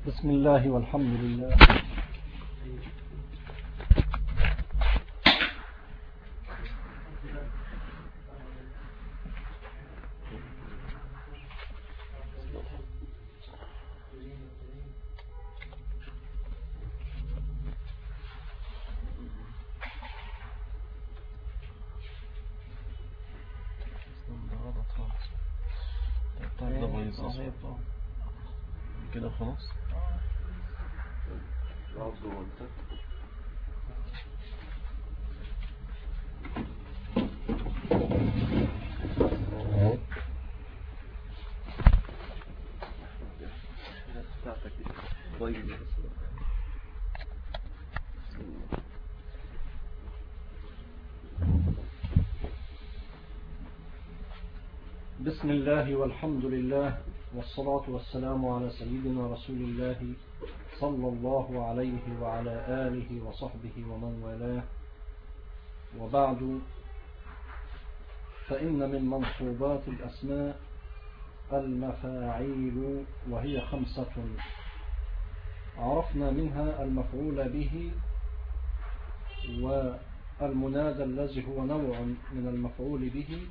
بسم الله والحمد لله. كده خلاص. بسم الله والحمد لله والصلاة والسلام على سيدنا رسول الله صلى الله عليه وعلى آله وصحبه ومن والاه، وبعد، فإن من منصوبات الأسماء المفاعيل، وهي 5. عرفنا منها المفعول به والمنادى الذي هو نوع من المفعول به،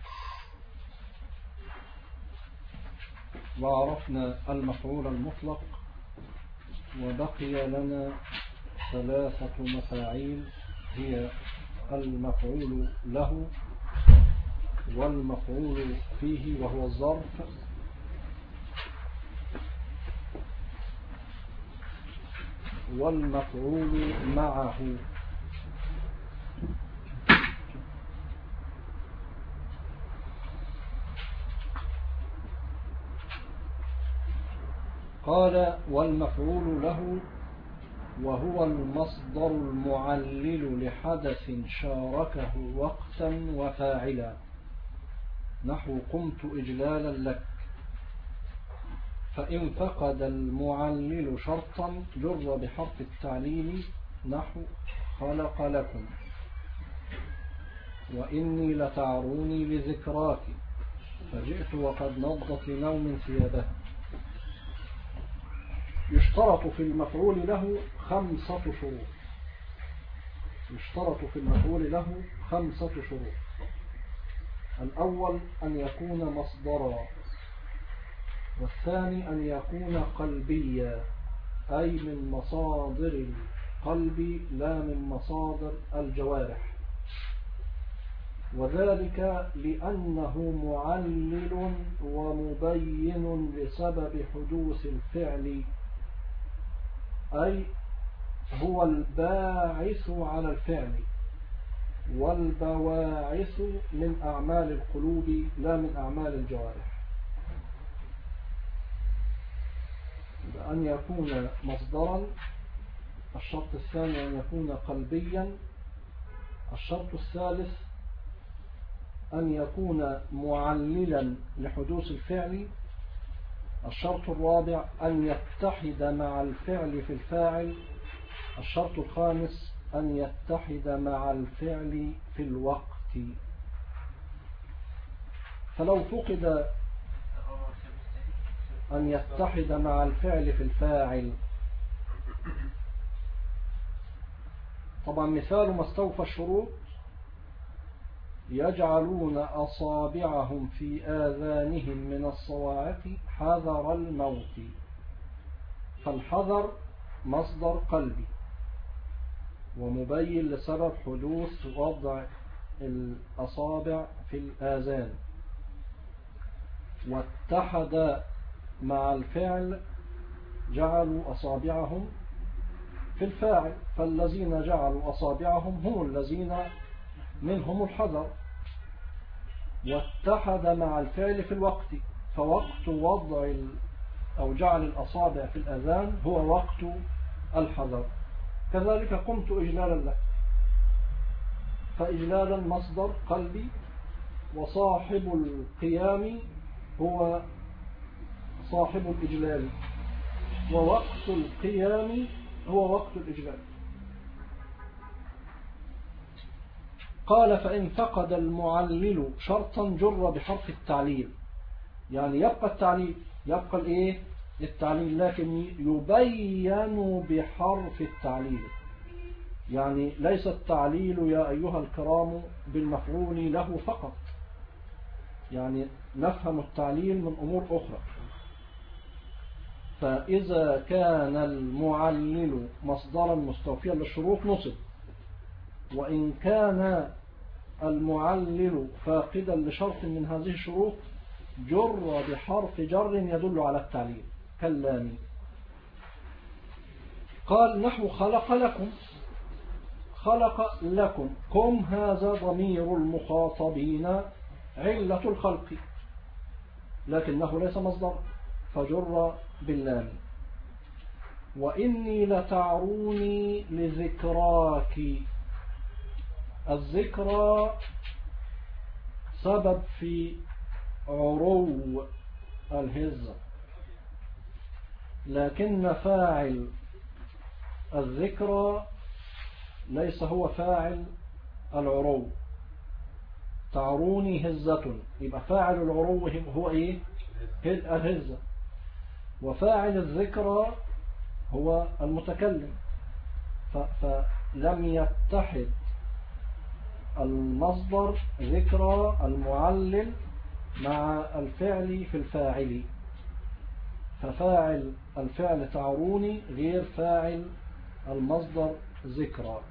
وعرفنا المفعول المطلق، وبقي لنا 3 مفاعيل، هي المفعول له، والمفعول فيه وهو الظرف، والمفعول معه. قال: والمفعول له وهو المصدر المعلل لحدث شاركه وقتا وفاعلا، نحو قمت إجلالا لك. فإن فقد المعلل شرطا جر بحرف التعليل، نحو خلق لكم، وإني لتعروني لذكراك، فجئت وقد نضت لنوم ثيابه. يشترط في المفعول له 5 شروط. يشترط في المفعول له 5 شروط. الأول أن يكون مصدرا، والثاني أن يكون قلبيا، أي من مصادر القلب لا من مصادر الجوارح، وذلك لأنه معلل ومبين لسبب حدوث الفعل، أي هو الباعث على الفعل، والبواعث من أعمال القلوب لا من أعمال الجوارح. أن يكون مصدرا. الشرط الثاني أن يكون قلبيا. الشرط الثالث أن يكون معللا لحدوث الفعل. الشرط الرابع أن يتحد مع الفعل في الفاعل. الشرط الخامس أن يتحد مع الفعل في الوقت. فلو فقد أن يتحد مع الفعل في الفاعل، طبعا مثال ما استوفى الشروط: يجعلون أصابعهم في آذانهم من الصواعق حذر الموت. فالحذر مصدر قلبي ومبين لسبب حدوث وضع الأصابع في الآذان، واتحد مع الفعل جعلوا أصابعهم في الفاعل، فالذين جعلوا أصابعهم هم الذين منهم الحذر. واتحد مع الفعل في الوقت، فوقت وضع أو جعل الأصابع في الأذان هو وقت الحذر. كذلك قمت إجلالا لك، فإجلالا مصدر قلبي، وصاحب القيام هو صاحب الإجلال، ووقت القيام هو وقت الإجلال. قال: فإن فقد المعلل شرطا جر بحرف التعليل، يعني يبقى التعليل، يبقى الإيه؟ التعليل، لكن يبين بحرف التعليل. يعني ليس التعليل يا أيها الكرام بالمفعول له فقط، يعني نفهم التعليل من أمور أخرى. فإذا كان المعلل مصدرا مستوفيا للشروط نصب، وإن كان المعلل فاقدا لشرط من هذه الشروط جر بحرف جر يدل على التعليل كاللام. قال نحو خلق لكم، خلق لكم، كم هذا ضمير المخاطبين علة الخلق، لكنه ليس مصدر فجر باللام. وإني لتعروني لذكراك، الذكرى سبب في عرو الهزة، لكن فاعل الذكرى ليس هو فاعل العرو. تعروني هزة، يبقى فاعل العرو هو ايه؟ الهزة، وفاعل الذكرى هو المتكلم. فلم يتحد المصدر ذكرى المعلل مع الفعل في الفاعل، ففاعل الفعل تعروني غير فاعل المصدر ذكرى.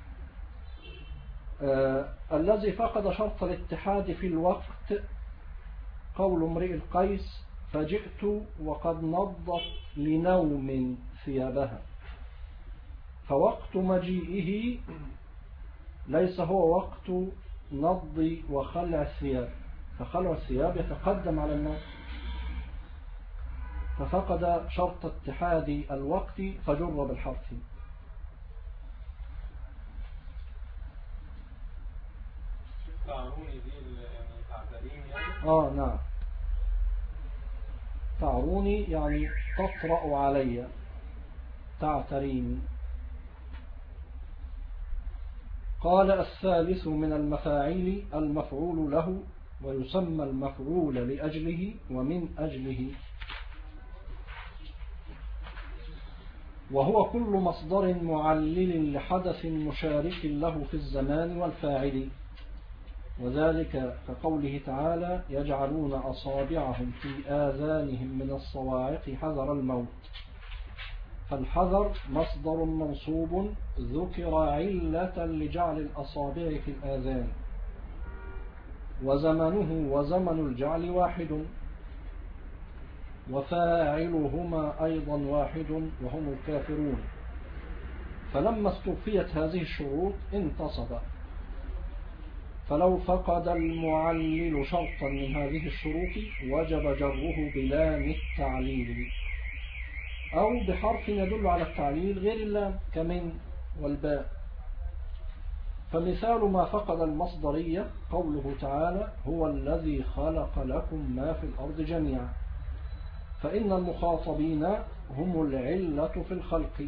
الذي فقد شرط الاتحاد في الوقت قول امرئ القيس فجئت وقد نضت لنوم ثيابها، فوقت مجيئه ليس هو وقت نض وخلع الثياب، فخلع الثياب يتقدم على النوم، ففقد شرط اتحاد الوقت فجر بالحرف. تعروني دي يعني تعتريني يعني؟ نعم، تعروني يعني تطرأ علي، تعتريني. قال الثالث من المفاعيل المفعول له، ويسمى المفعول لأجله ومن أجله، وهو كل مصدر معلل لحدث مشارك له في الزمان والفاعل، وذلك كقوله تعالى يجعلون أصابعهم في آذانهم من الصواعق حذر الموت. فالحذر مصدر منصوب ذكر علة لجعل الأصابع في الآذان، وزمنه وزمن الجعل واحد، وفاعلهما أيضا واحد وهم الكافرون. فلما استوفيت هذه الشروط انتصب، فلو فقد المعلل شرطا من هذه الشروط وجب جره بلام التعليل أو بحرف يدل على التعليل غير اللام كمن والباء. فمثال ما فقد المصدرية قوله تعالى هو الذي خلق لكم ما في الأرض جميعا، فإن المخاطبين هم العلة في الخلق،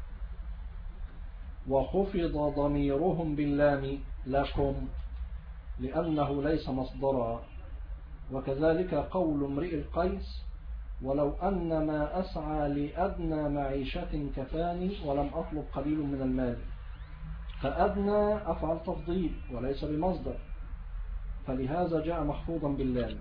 وخفض ضميرهم باللام لكم لأنه ليس مصدرا. وكذلك قول امرئ القيس ولو أن ما أسعى لأدنى معيشة كفاني ولم أطلب قليل من المال، فأدنى أفعل تفضيل وليس بمصدر، فلهذا جاء محفوظا باللام.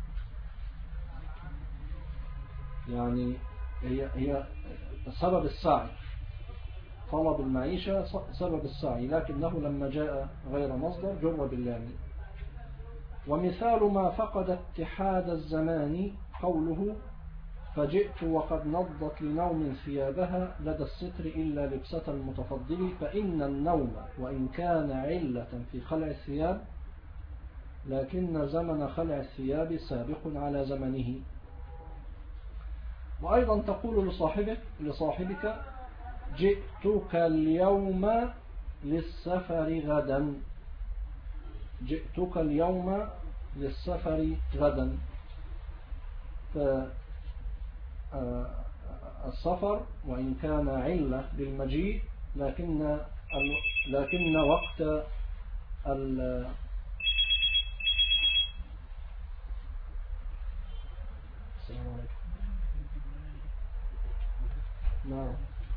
يعني هي سبب السعي، طلب المعيشة سبب السعي، لكنه لما جاء غير مصدر جر باللام. ومثال ما فقد اتحاد الزمان قوله فجئت وقد نضت لنوم ثيابها لدى الستر إلا لبسة المتفضل، فإن النوم وإن كان علة في خلع الثياب لكن زمن خلع الثياب سابق على زمنه. وأيضا تقول لصاحبك جئتك اليوم للسفر غدا، جئتك اليوم للسفر غدا. فالسفر وإن كان علة للمجيء لكن وقت السلام عليكم. نعم.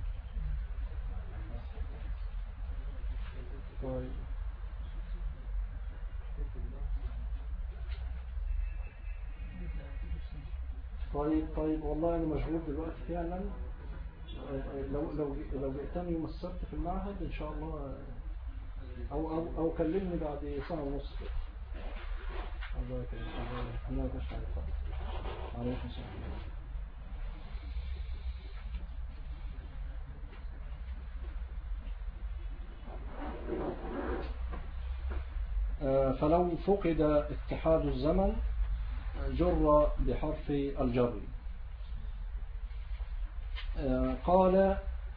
طيب والله أنا مشغول دلوقتي فعلا. لو جئتني يوم السبت في المعهد إن شاء الله، أو كلمني بعد سنة ونص كده. الله يكرمك. الله يكرمك. عليكم السلام. فلو فقد اتحاد الزمن جر بحرف الجر. قال: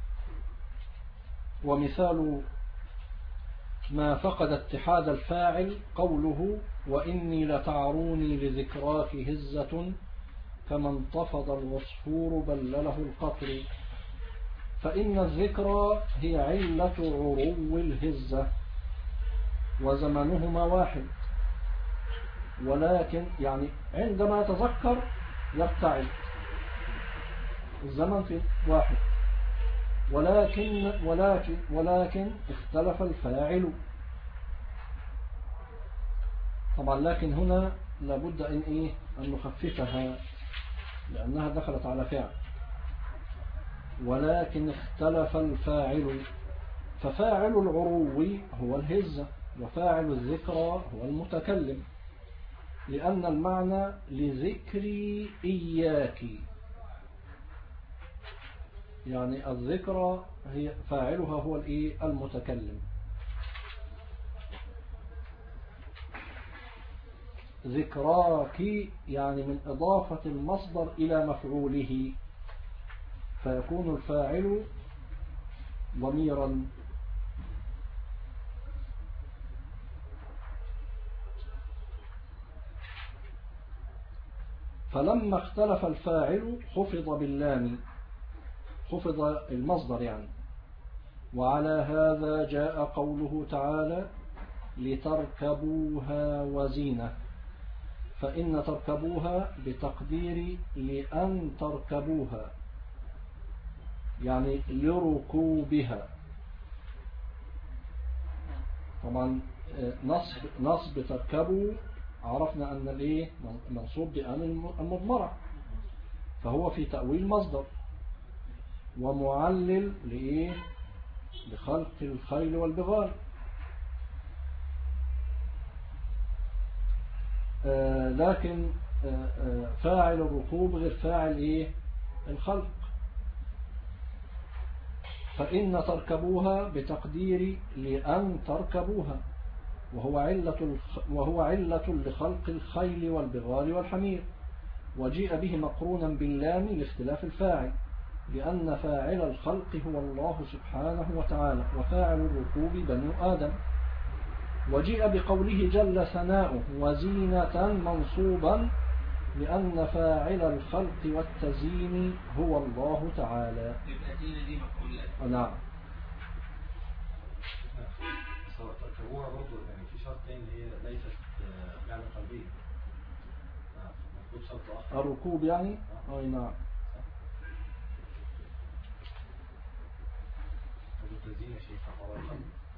ومثال ما فقد اتحاد الفاعل قوله: وإني لتعروني لذكراك هزة كما انتفض العصفور بلله القطر. فإن الذكرى هي علة عرو الهزة وزمنهما واحد، ولكن يعني عندما يتذكر يبتعد، الزمن في واحد، ولكن اختلف الفاعل. طبعا لكن هنا لابد أن نخففها لأنها دخلت على فعل. ولكن اختلف الفاعل، ففاعل العرو هو الهزة، وفاعل الذكرى هو المتكلم، لأن المعنى لذكري إياك، يعني الذكرى هي فاعلها هو المتكلم. ذكراك يعني من إضافة المصدر إلى مفعوله، فيكون الفاعل ضميرا. فلما اختلف الفاعل خفض باللام، خفض المصدر يعني. وعلى هذا جاء قوله تعالى: لتركبوها وزينة. فإن تركبوها بتقدير لأن تركبوها، يعني لركوبها. طبعا نصب تركبوا عرفنا أن منصوب بأن المضمرة، فهو في تأويل مصدر، ومعلل لخلق الخيل والبغال. لكن فاعل الركوب غير فاعل الخلق. فإن تركبوها بتقدير لأن تركبوها، وهو علة لخلق الخيل والبغال والحمير، وجيء به مقرونا باللام لاختلاف الفاعل، لأن فاعل الخلق هو الله سبحانه وتعالى، وفاعل الركوب بنو آدم. وجيء بقوله جل ثناؤه وزينة منصوبا، لأن فاعل الخلق والتزيين هو الله تعالى. نعم. تركبوها برضه يعني في شرط تاني اللي هي ليست فعل قلبية، المفروض شرط آخر الركوب يعني. نعم. التزيين يا شيخ على القلب.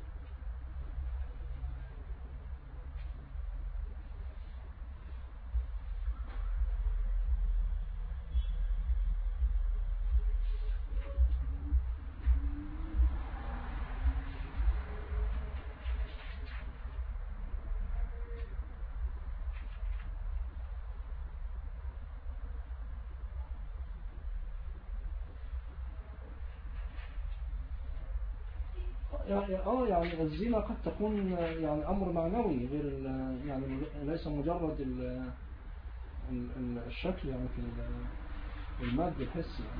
يعني الزينة قد تكون يعني أمر معنوي غير يعني ليس مجرد الشكل يعني في المادة الحسي يعني.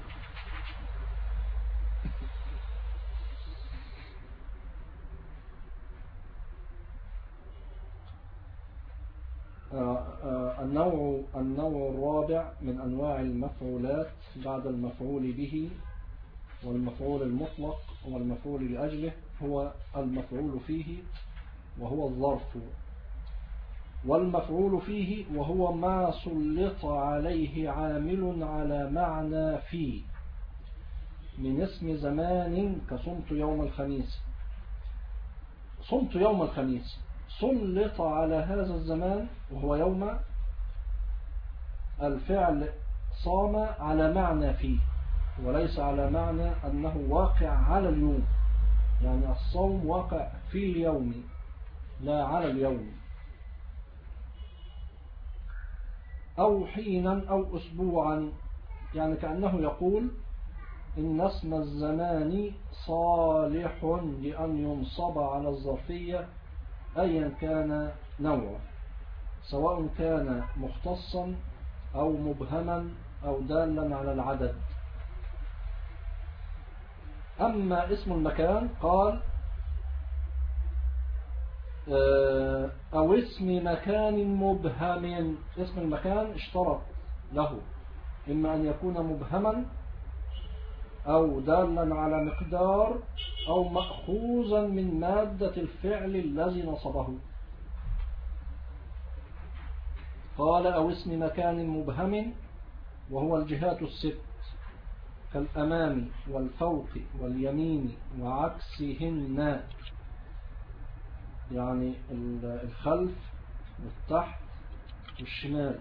النوع الرابع من أنواع المفعولات بعد المفعول به والمفعول المطلق والمفعول لأجله هو المفعول فيه، وهو الظرف. والمفعول فيه وهو ما سلط عليه عامل على معنى فيه، من اسم زمان كصمت يوم الخميس. صمت يوم الخميس سلط على هذا الزمان وهو يوم الفعل صام على معنى فيه وليس على معنى أنه واقع على اليوم، يعني الصوم واقع في اليوم لا على اليوم. أو حينا أو أسبوعا، يعني كأنه يقول إن اسم الزمان صالح لأن ينصب على الظرفية أيا كان نوعه، سواء كان مختصا أو مبهما أو دالا على العدد. أما اسم المكان قال أو اسم مكان مبهم. اسم المكان اشترط له إما أن يكون مبهما أو دالا على مقدار أو مأخوذا من مادة الفعل الذي نصبه. قال أو اسم مكان مبهم وهو الجهات الست كالأمام والفوق واليمين وعكسهن، يعني الخلف والتحت والشمال.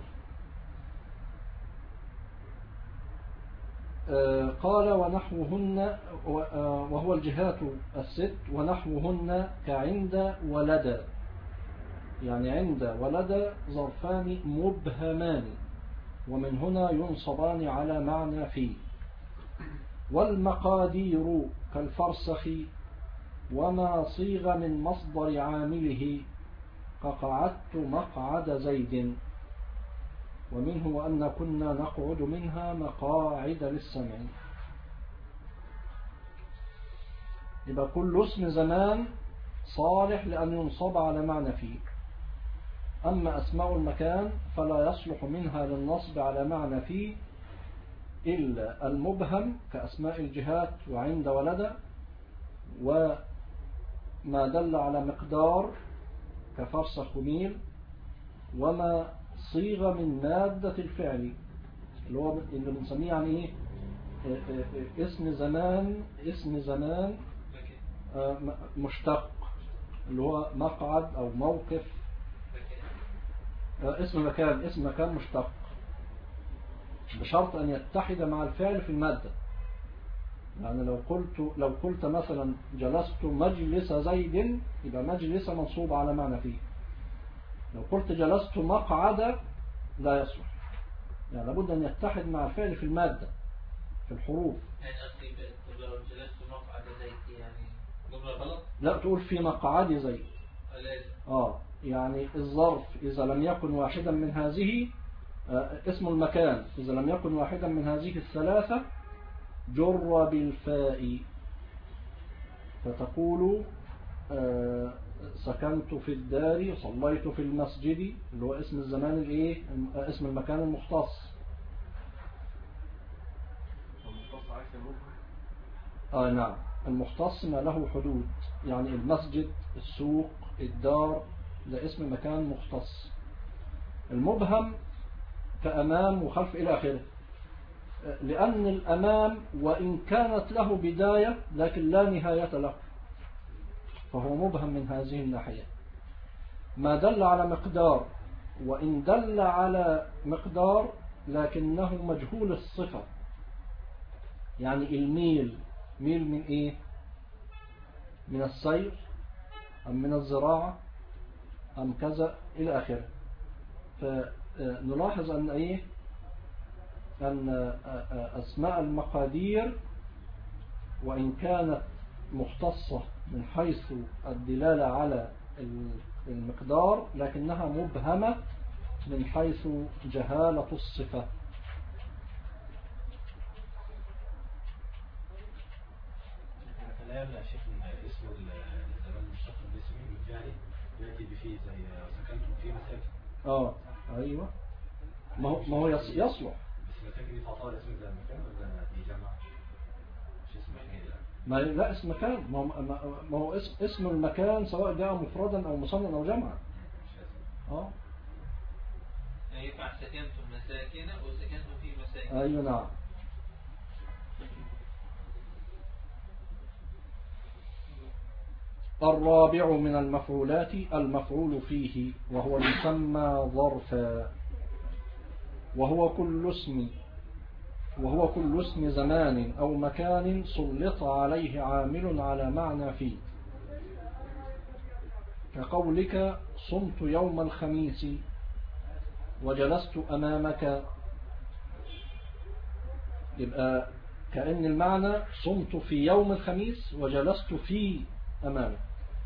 قال ونحوهن وهو الجهات الست ونحوهن كعند ولد، يعني عند ولد ظرفان مبهمان ومن هنا ينصبان على معنى فيه. والمقادير كالفرسخ وما صيغ من مصدر عامله كقعدت مقعد زيد، ومنه أن كنا نقعد منها مقاعد للسمع. يبقى كل اسم زمان صالح لأن ينصب على معنى فيه. أما أسماء المكان فلا يصلح منها للنصب على معنى فيه إلا المبهم كأسماء الجهات وعند ولد، وما دل على مقدار كفرسخ وميل، وما صيغ من مادة الفعل اللي بنسميه يعني اسم زمان مشتق اللي هو مقعد أو موقف. اسم مكان مشتق بشرط أن يتحد مع الفعل في المادة. يعني لو قلت مثلا جلست مجلس زيد يبقى مجلس منصوب على معنى فيه. لو قلت جلست مقعد لا يصلح، يعني لابد أن يتحد مع الفعل في المادة في الحروف. يعني لو جلست مقعد زيد يعني جملة غلط؟ لا، تقول في مقعد زيد. يعني الظرف إذا لم يكن واحدا من هذه اسم المكان إذا لم يكن واحدا من هذه الثلاثة جر بالفاء، فتقول سكنت في الدار، صليت في المسجد، اللي هو اسم الزمان اسم المكان المختص. المختص عكس المبهم. نعم، المختص ما له حدود، يعني المسجد، السوق، الدار، ده اسم مكان مختص. المبهم كأمام وخلف إلى آخره، لأن الأمام وإن كانت له بداية لكن لا نهاية له، فهو مبهم من هذه الناحية. ما دل على مقدار وإن دل على مقدار لكنه مجهول الصفة، يعني الميل ميل من إيه؟ من السير أم من الزراعة أم كذا إلى آخره. فنلاحظ أن أن أسماء المقادير وإن كانت مختصة من حيث الدلالة على المقدار لكنها مبهمة من حيث جهالة الصفة. لا يمنع شيخ اسم الزمان المشتق باسم الفعل يأتي بفيه زي سكنتم في مساكن. أيوة، ما هو يصلح. بس مساكن دي تعتبر اسم زي المكان ولا دي جمع؟ مش اسم مكان. لا اسم مكان، ما هو اسم المكان سواء جاء مفردا أو مصنعا أو جمعا. ينفع سكنتم مساكن وسكنتم في مساكن. أيوة نعم. الرابع من المفعولات المفعول فيه، وهو يسمى ظرفا، وهو كل اسم زمان أو مكان سلط عليه عامل على معنى فيه، كقولك صمت يوم الخميس وجلست أمامك. يبقى كأن المعنى صمت في يوم الخميس وجلست في أمامك.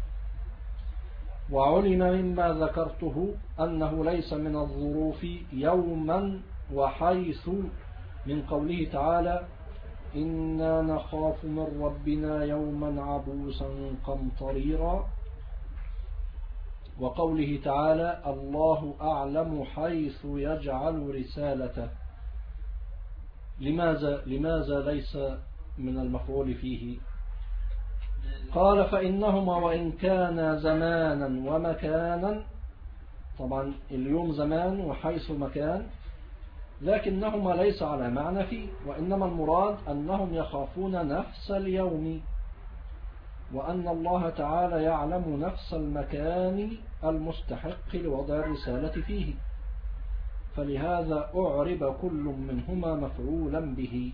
وعلم مما ذكرته أنه ليس من الظروف يوما وحيث، من قوله تعالى إنا نخاف من ربنا يوما عبوسا قمطريرا، وقوله تعالى الله أعلم حيث يجعل رسالته. لماذا ليس من المفعول فيه؟ قال فإنهما وإن كان زمانا ومكانا، طبعا اليوم زمان وحيث مكان، لكنهما ليس على معنى فيه، وإنما المراد أنهم يخافون نفس اليوم، وأن الله تعالى يعلم نفس المكان المستحق لوضع الرسالة فيه، فلهذا أعرب كل منهما مفعولا به.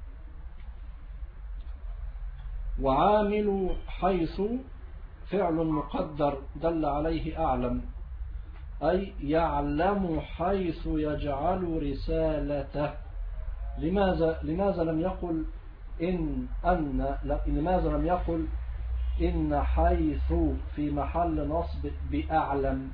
وعامل حيث فعل مقدر دل عليه أعلم، أي يعلم حيث يجعل رسالته. لماذا لم يقل لماذا لم يقل إن حيث في محل نصب بأعلم؟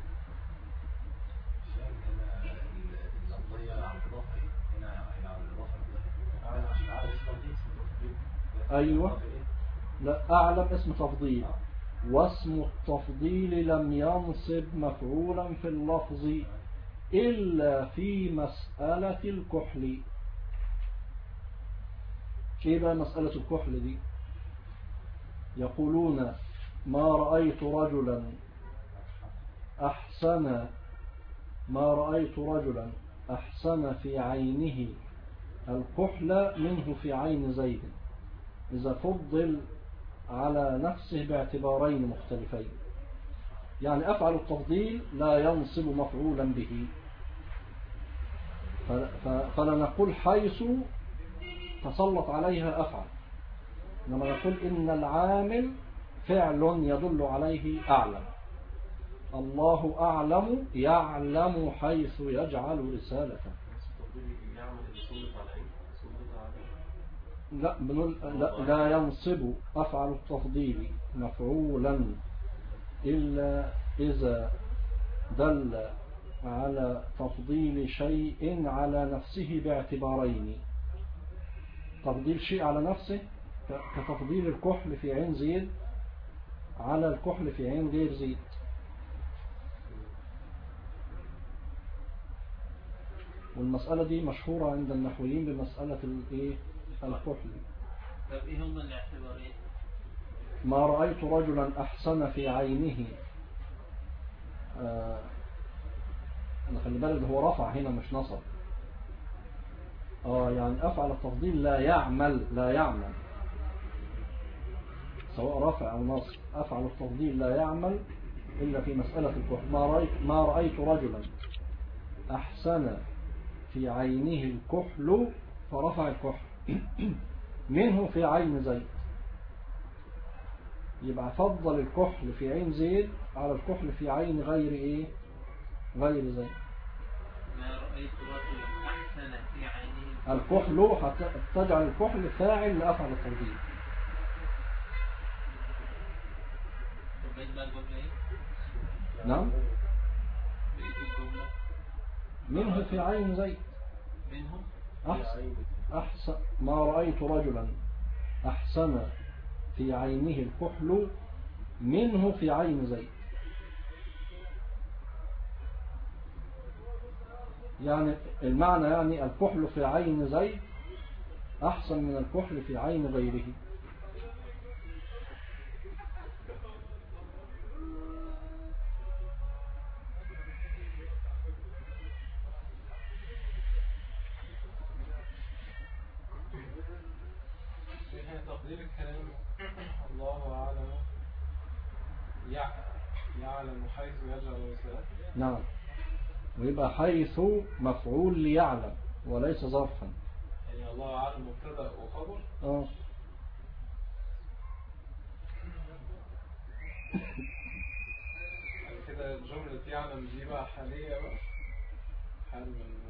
أيوة، لا، أعلم اسم تفضيل، واسم التفضيل لم ينصب مفعولا في اللفظ إلا في مسألة الكحل. كيف مسألة الكحل دي؟ يقولون ما رأيت رجلا أحسن في عينه الكحل منه في عين زيد، إذا فضل على نفسه باعتبارين مختلفين. يعني أفعل التفضيل لا ينصب مفعولا به، فلا نقول حيث تسلط عليها أفعل، لما نقول إن العامل فعل يدل عليه أعلم. الله أعلم يعلم حيث يجعل رسالته. لا ينصب أفعل التفضيل مفعولا إلا إذا دل على تفضيل شيء على نفسه باعتبارين. تفضيل شيء على نفسه كتفضيل الكحل في عين زيد على الكحل في عين غير زيد. والمسألة دي مشهورة عند النحويين بمسألة الكحل. طب ايه هم الاعتبارين؟ ما رأيت رجلا أحسن في عينه، خلي بالك هو رفع هنا مش نصب. يعني أفعل التفضيل لا يعمل سواء رفع أو نصب. أفعل التفضيل لا يعمل إلا في مسألة الكحل. ما رأيت رجلا أحسن في عينه الكحل، فرفع الكحل منه في عين زيد، يبقى فضل الكحل في عين زيد على الكحل في عين غير زيد. ما رأيت رجلا أحسن في عينه الكحل تجعل الكحل فاعل لأفعل التفضيل. نعم، منه في عين زيد. أحسن ما رأيت رجلا أحسن في عينه الكحل منه في عين زيد، يعني المعنى يعني الكحل في عين زيد أحسن من الكحل في عين غيره. تقدير الكلام الله أعلم يعلم حيث يجعل الصلاة. نعم، ويبقى حيث مفعول ليعلم وليس ظرفا. يعني الله أعلم مبتدأ وخبر. يعني كده جملة يعلم دي بقى حالية بقى، حال من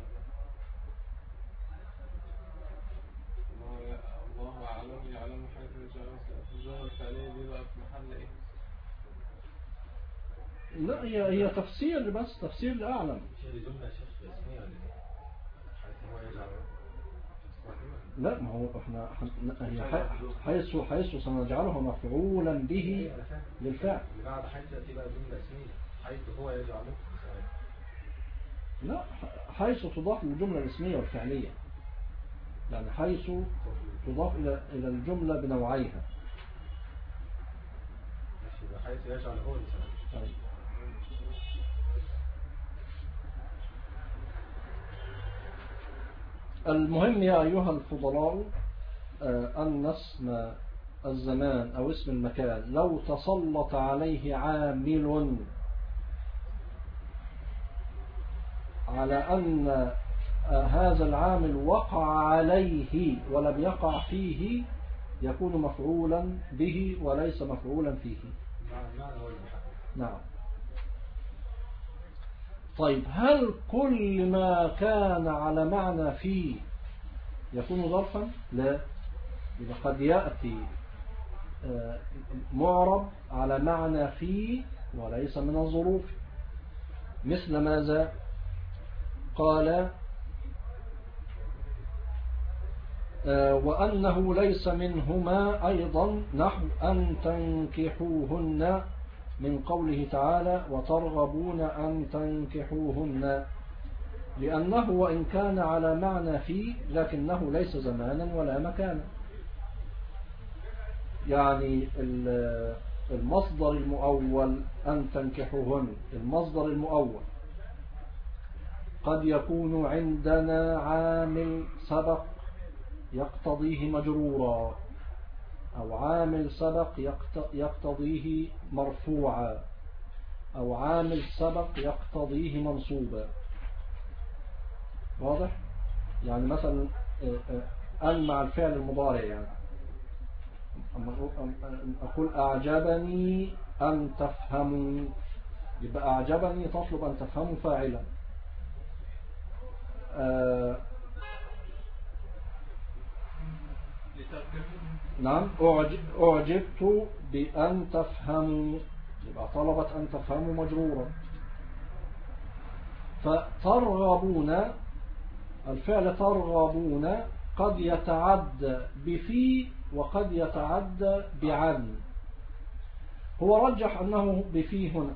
الله أعلم يعلم حيث يجعل الصلاة. الجملة الفعلية دي بقى في محل إيه؟ لا، هي تفسير، بس تفسير لأعلم. جملة شيخ اسمية ولا حيث هو يجعل. لا، ما هو احنا حيث سنجعله مفعولا به للفعل. بعد حيث تأتي بقى جملة اسمية حيث هو يجعله. لا، حيث تضاف للجملة الاسمية والفعلية، يعني حيث تضاف إلى الجملة بنوعيها. حيث يجعل هو الإنسان. المهم يا أيها الفضلاء أن اسم الزمان أو اسم المكان لو تسلط عليه عامل على أن هذا العامل وقع عليه ولم يقع فيه يكون مفعولا به وليس مفعولا فيه. نعم. طيب، هل كل ما كان على معنى فيه يكون ظرفا؟ لا، إذا قد يأتي معرب على معنى فيه وليس من الظروف. مثل ماذا؟ قال وأنه ليس منهما أيضا نحو أن تنكحوهن من قوله تعالى وترغبون أن تنكحوهن، لأنه وإن كان على معنى فيه لكنه ليس زمانا ولا مكانا. يعني المصدر المؤول أن تنكحوهن، المصدر المؤول قد يكون عندنا عامل سبق يقتضيه مجرورا، أو عامل سبق يقتضيه مرفوعا، أو عامل سبق يقتضيه منصوبا. واضح؟ يعني مثلا أن مع الفعل المضارع، يعني أقول أعجبني أن تفهموا، يبقى أعجبني تطلب أن تفهموا فاعلا. نعم، أعجبت بأن تفهموا، يبقى طلبت أن تفهموا مجرورا. فترغبون، الفعل ترغبون قد يتعدى بفي وقد يتعدى بعن. هو رجح أنه بفي هنا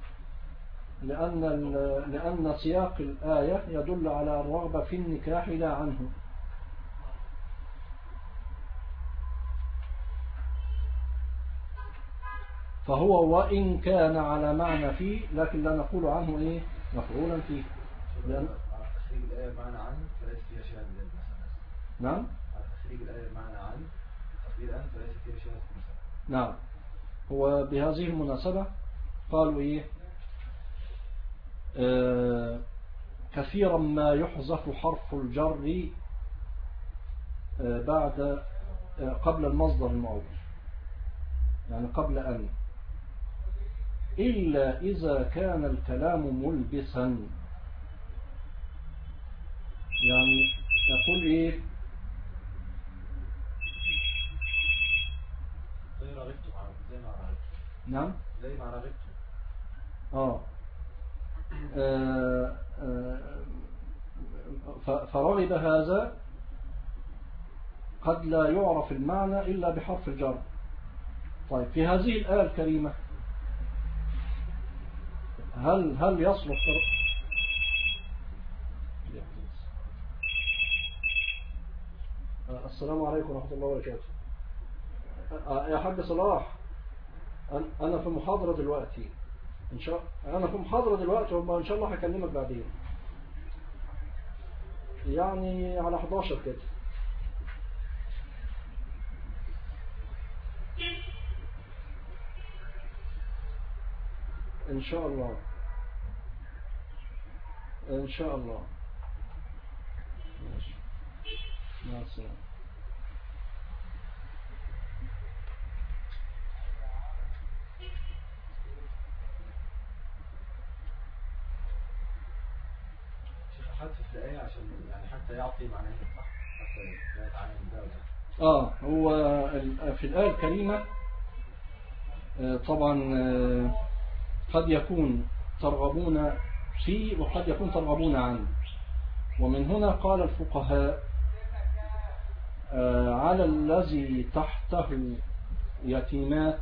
لأن سياق الآية يدل على الرغبة في النكاح لا عنه. فهو وإن كان على معنى فيه لكن لا نقول عنه إيه مفعولا فيه. لأن تخريج الآية بمعنى عن فليس فيها شيء من المثل. نعم، تخريج الآية بمعنى عن تقدير أن فليس فيها شيء من المثل. نعم. هو بهذه المناسبة قالوا إيه كثيرا ما يحذف حرف الجر قبل المصدر المؤول، يعني قبل أن، إلا إذا كان الكلام ملبسا. يعني يقول إيه زي ما رغبتم، زي ما رغبتم. نعم، زي ما رغبتم. فرغب هذا قد لا يعرف المعنى إلا بحرف الجر. طيب، في هذه الآية الكريمة هل يصلح السلام عليكم ورحمة الله وبركاته. يا حاج صلاح، أنا في محاضرة دلوقتي، أنا في محاضرة دلوقتي وإن شاء الله هكلمك بعدين، يعني على 11 كده. إن شاء الله إن شاء الله. ماشي، مع السلامة. حذف في الآية عشان يعني حتى يعطي معناه صح، حتى لا يتعلم ده ولا. هو في الآية الكريمة طبعا قد يكون ترغبون فيه وقد يكون ترغبون عنه. ومن هنا قال الفقهاء على الذي تحته يتيمات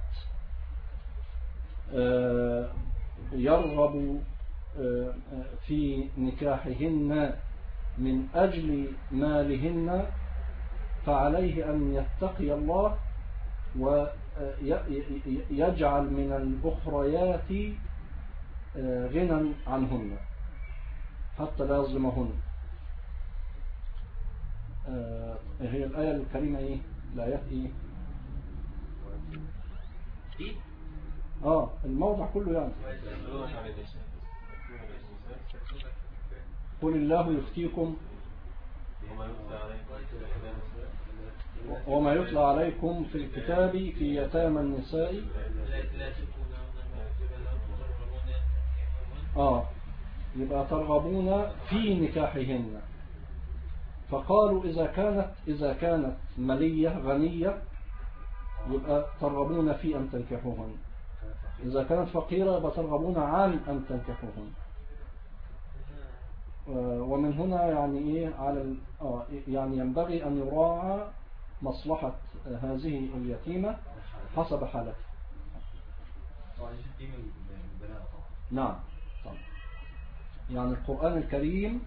يرغب في نكاحهن من أجل مالهن، فعليه أن يتقي الله ويجعل من الأخريات غنى عنهن حتى لا يظلمهن. هي الآية الكريمة إيه؟ الآيات إيه؟ الموضع كله يعني قل الله يفتيكم وما يتلى عليكم في الكتاب في يتامى النساء. يبقى ترغبون في نكاحهن. فقالوا إذا كانت مالية غنية يبقى ترغبون في أن تنكحوهن، إذا كانت فقيرة يبقى ترغبون عن أن تنكحوهن. ومن هنا يعني إيه على يعني ينبغي أن يراعى مصلحة هذه اليتيمة حسب حالته. نعم طبعا. يعني القرآن الكريم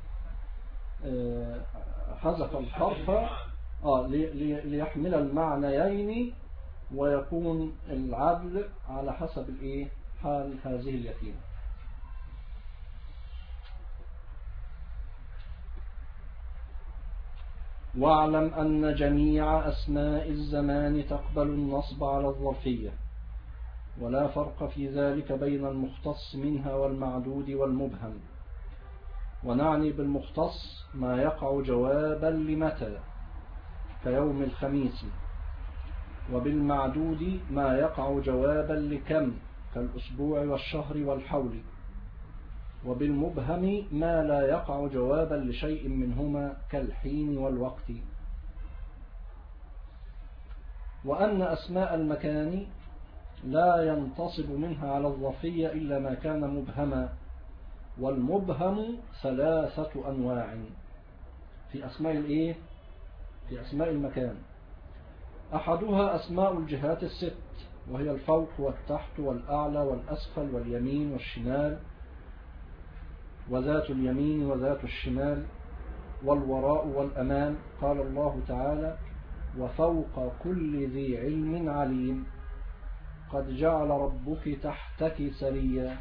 حذف الحرف ليحمل المعنيين ويكون العدل على حسب الايه حال هذه اليتيمة. واعلم أن جميع أسماء الزمان تقبل النصب على الظرفية، ولا فرق في ذلك بين المختص منها والمعدود والمبهم. ونعني بالمختص ما يقع جوابا لمتى كيوم الخميس، وبالمعدود ما يقع جوابا لكم كالأسبوع والشهر والحول، وبالمبهم ما لا يقع جوابا لشيء منهما كالحين والوقت. وأن أسماء المكان لا ينتصب منها على الظرفية إلا ما كان مبهما، والمبهم 3 أنواع في أسماء المكان. أحدها أسماء الجهات 6، وهي الفوق والتحت والأعلى والأسفل واليمين والشمال وذات اليمين وذات الشمال والوراء والأمام. قال الله تعالى: وفوق كل ذي علم عليم، قد جعل ربك تحتك سريا.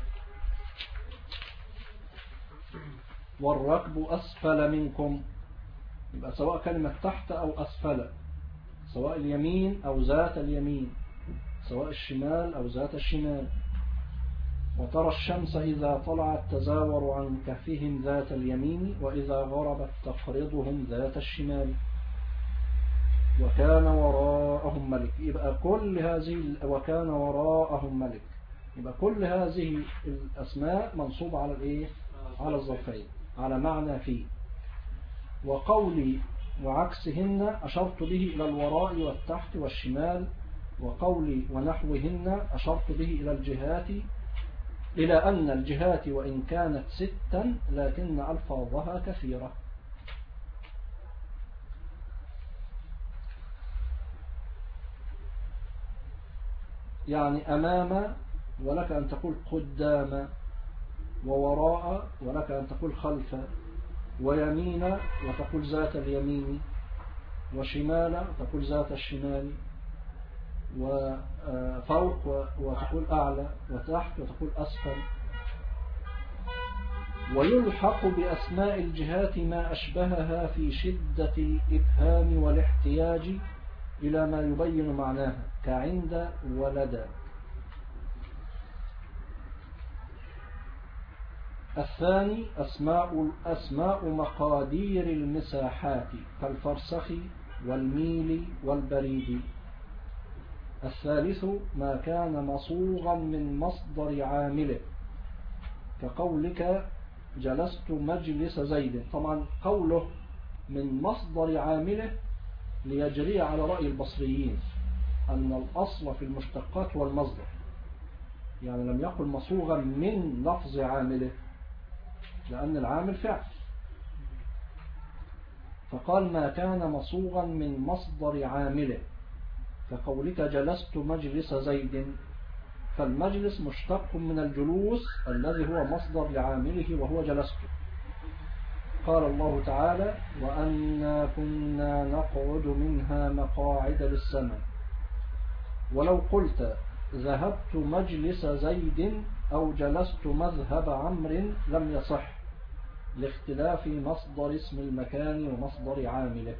والركب أسفل منكم، يبقى سواء كلمة تحت أو أسفل، سواء اليمين أو ذات اليمين، سواء الشمال أو ذات الشمال. وترى الشمس إذا طلعت تزاور عن كهفهم ذات اليمين، وإذا غربت تقرضهم ذات الشمال، وكان وراءهم ملك. يبقى كل هذه وكان وراءهم ملك، يبقى كل هذه الأسماء منصوبة على الإيه؟ على الظرفية، على معنى فيه. وقولي وعكسهن أشرت به إلى الوراء والتحت والشمال، وقولي ونحوهن أشرت به إلى الجهات، إلى أن الجهات وإن كانت 6 لكن ألفاظها كثيرة. يعني أمام ولك أن تقول قدام، ووراء ولك أن تقول خلف، ويمين وتقول ذات اليمين، وشمال تقول ذات الشمال، وفوق وتقول أعلى، وتحت وتقول أسفل. ويلحق بأسماء الجهات ما أشبهها في شدة الإبهام والاحتياج إلى ما يبين معناها، كعند ولدى. الثاني أسماء مقادير المساحات كالفرسخ والميل والبريد. الثالث ما كان مصوغا من مصدر عامله كقولك جلست مجلس زيد. طبعا قوله من مصدر عامله ليجري على رأي البصريين أن الأصل في المشتقات هو المصدر، يعني لم يقل مصوغا من لفظ عامله لأن العامل فعل، فقال ما كان مصوغا من مصدر عامله كقولك جلست مجلس زيد، فالمجلس مشتق من الجلوس الذي هو مصدر لعامله وهو جلست. قال الله تعالى وأنا كنا نقعد منها مقاعد للسمع. ولو قلت ذهبت مجلس زيد أو جلست مذهب عمرو لم يصح لاختلاف مصدر اسم المكان ومصدر عامله.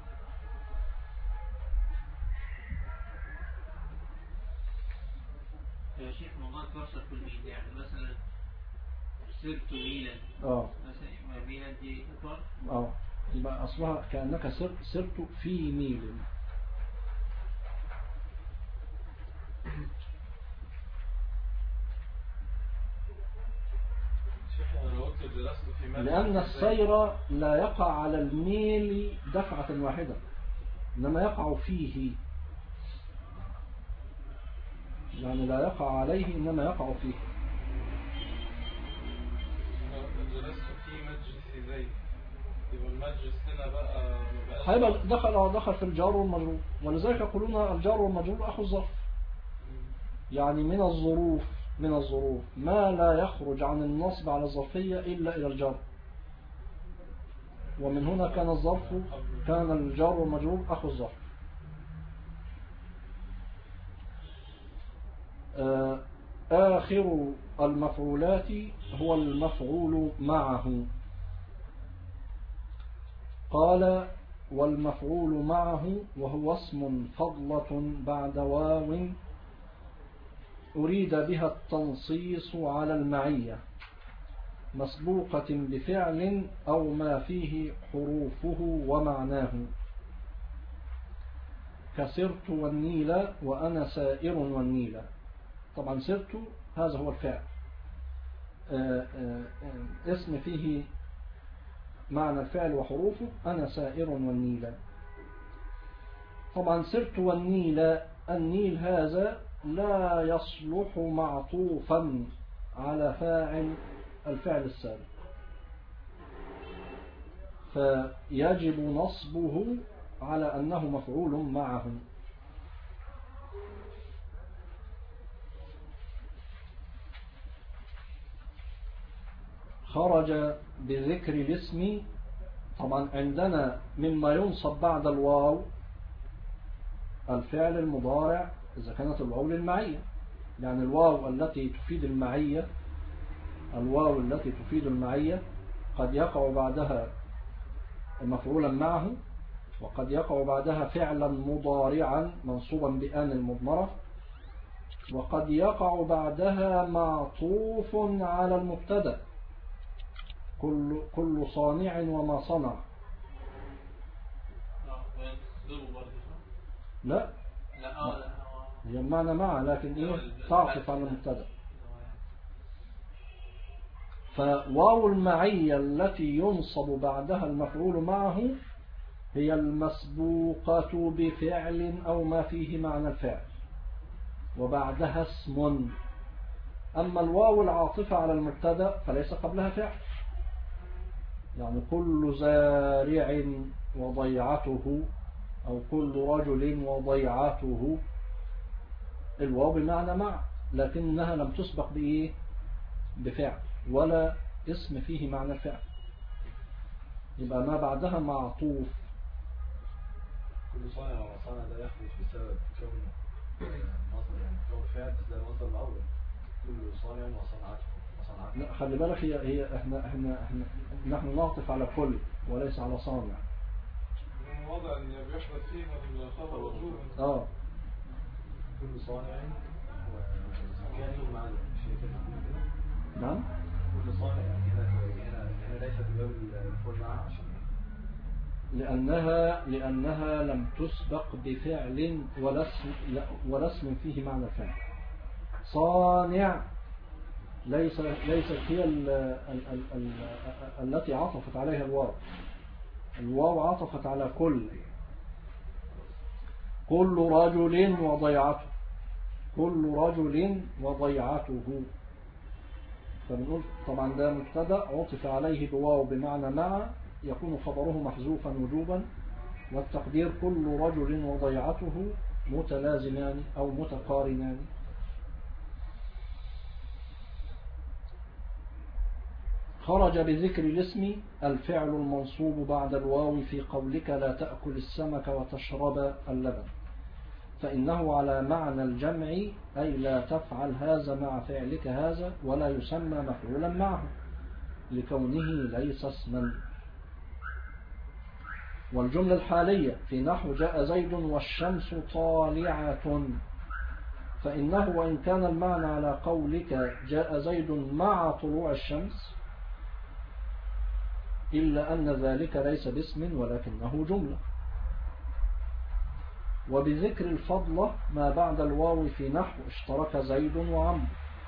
يا شيخ موضوع فرصة كل ميل، يعني مثلا سرت ميلا مثلا ميلا دي إطار يبقى أصلها كأنك سرت في ميل. لأن السير لا يقع على الميل دفعة واحدة إنما يقع فيه، يعني لا يقع عليه إنما يقع فيه. جلست في مجلس زيد، يبقى المجلس هنا بقى هيبقى دخل في الجار والمجرور، ولذلك يقولون الجار والمجرور أخو الظرف، يعني من الظروف ما لا يخرج عن النصب على الظرفية إلا إلى الجار، ومن هنا كان الجار والمجرور أخو الظرف. آخر المفعولات هو المفعول معه. قال والمفعول معه وهو اسم فضلة بعد واو أريد بها التنصيص على المعية مسبوقة بفعل أو ما فيه حروفه ومعناه كسرت والنيل وأنا سائر والنيل. طبعا سرت هذا هو الفعل، اسم فيه معنى الفعل وحروفه أنا سائر والنيل. طبعا سرت والنيل، النيل هذا لا يصلح معطوفا على فاعل الفعل السابق، فيجب نصبه على أنه مفعول معه. خرج بذكر الاسم. طبعا عندنا مما ينصب بعد الواو الفعل المضارع إذا كانت الواو للمعية، يعني الواو التي تفيد المعية قد يقع بعدها مفعولا معه، وقد يقع بعدها فعلا مضارعا منصوبا بأن المضمرة، وقد يقع بعدها معطوف على المبتدأ كل صانع وما صنع. لا هي معنى معه لكن تعطف على المبتدأ. فواو المعية التي ينصب بعدها المفعول معه هي المسبوقة بفعل أو ما فيه معنى الفعل وبعدها اسم. أما الواو العاطفة على المبتدأ فليس قبلها فعل، يعني كل زارع وضيعته أو كل رجل وضيعته، الواو بمعنى مع، لكنها لم تسبق بفعل ولا اسم فيه معنى الفعل، يبقى ما بعدها معطوف. كل صانع وصانع ده يخرج بسبب كون مصدر، يعني كون فعل زي المصدر الأول كل صانع وصنعته. لا خلي بالك، هي احنا نحن نعطف على كل وليس على صانع. الوضع ان بيحدث فيه الخبر وجوبا. كل صانع ومكانه مع الشيء كده. نعم. كل صانع يعني هنا ليست باب المفعول معها عشان لأنها لم تسبق بفعل ولا اسم فيه معنى الفعل. صانع ليست هي التي عطفت عليها الواو. الواو عطفت على كل رجل وضيعته، كل رجل وضيعته. فبنقول طبعا ده مبتدا عطف عليه بواو بمعنى مع، يكون خبره محذوفا وجوبا، والتقدير كل رجل وضيعته متلازمان أو متقارنان. خرج بذكر الاسم الفعل المنصوب بعد الواو في قولك لا تأكل السمك وتشرب اللبن، فإنه على معنى الجمع، أي لا تفعل هذا مع فعلك هذا، ولا يسمى مفعولا معه لكونه ليس اسما. والجملة الحالية في نحو جاء زيد والشمس طالعة، فإنه وإن كان المعنى على قولك جاء زيد مع طلوع الشمس، إلا أن ذلك ليس باسم ولكنه جملة. وبذكر الفضلة ما بعد الواو في نحو اشترك زيد وعمر،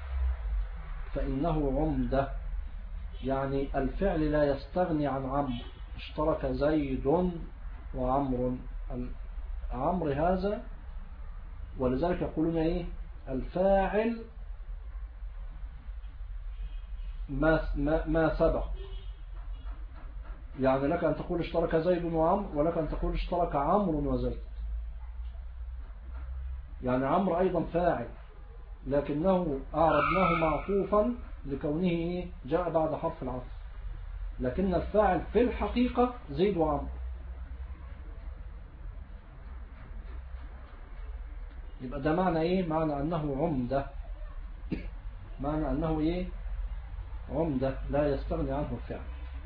فإنه عمدة، يعني الفعل لا يستغني عن عمر. اشترك زيد وعمر، عمر هذا، ولذلك يقولون ايه الفاعل ما سبق. يعني لك أن تقول اشترك زيد وعمر، ولك أن تقول اشترك عمر وزيد. يعني عمرو أيضا فاعل، لكنه أعربناه معطوفا لكونه جاء بعد حرف العطف، لكن الفاعل في الحقيقة زيد وعمرو. يبقى ده معنى ايه؟ معنى أنه عمدة، معنى أنه ايه؟ عمدة لا يستغني عنه الفعل.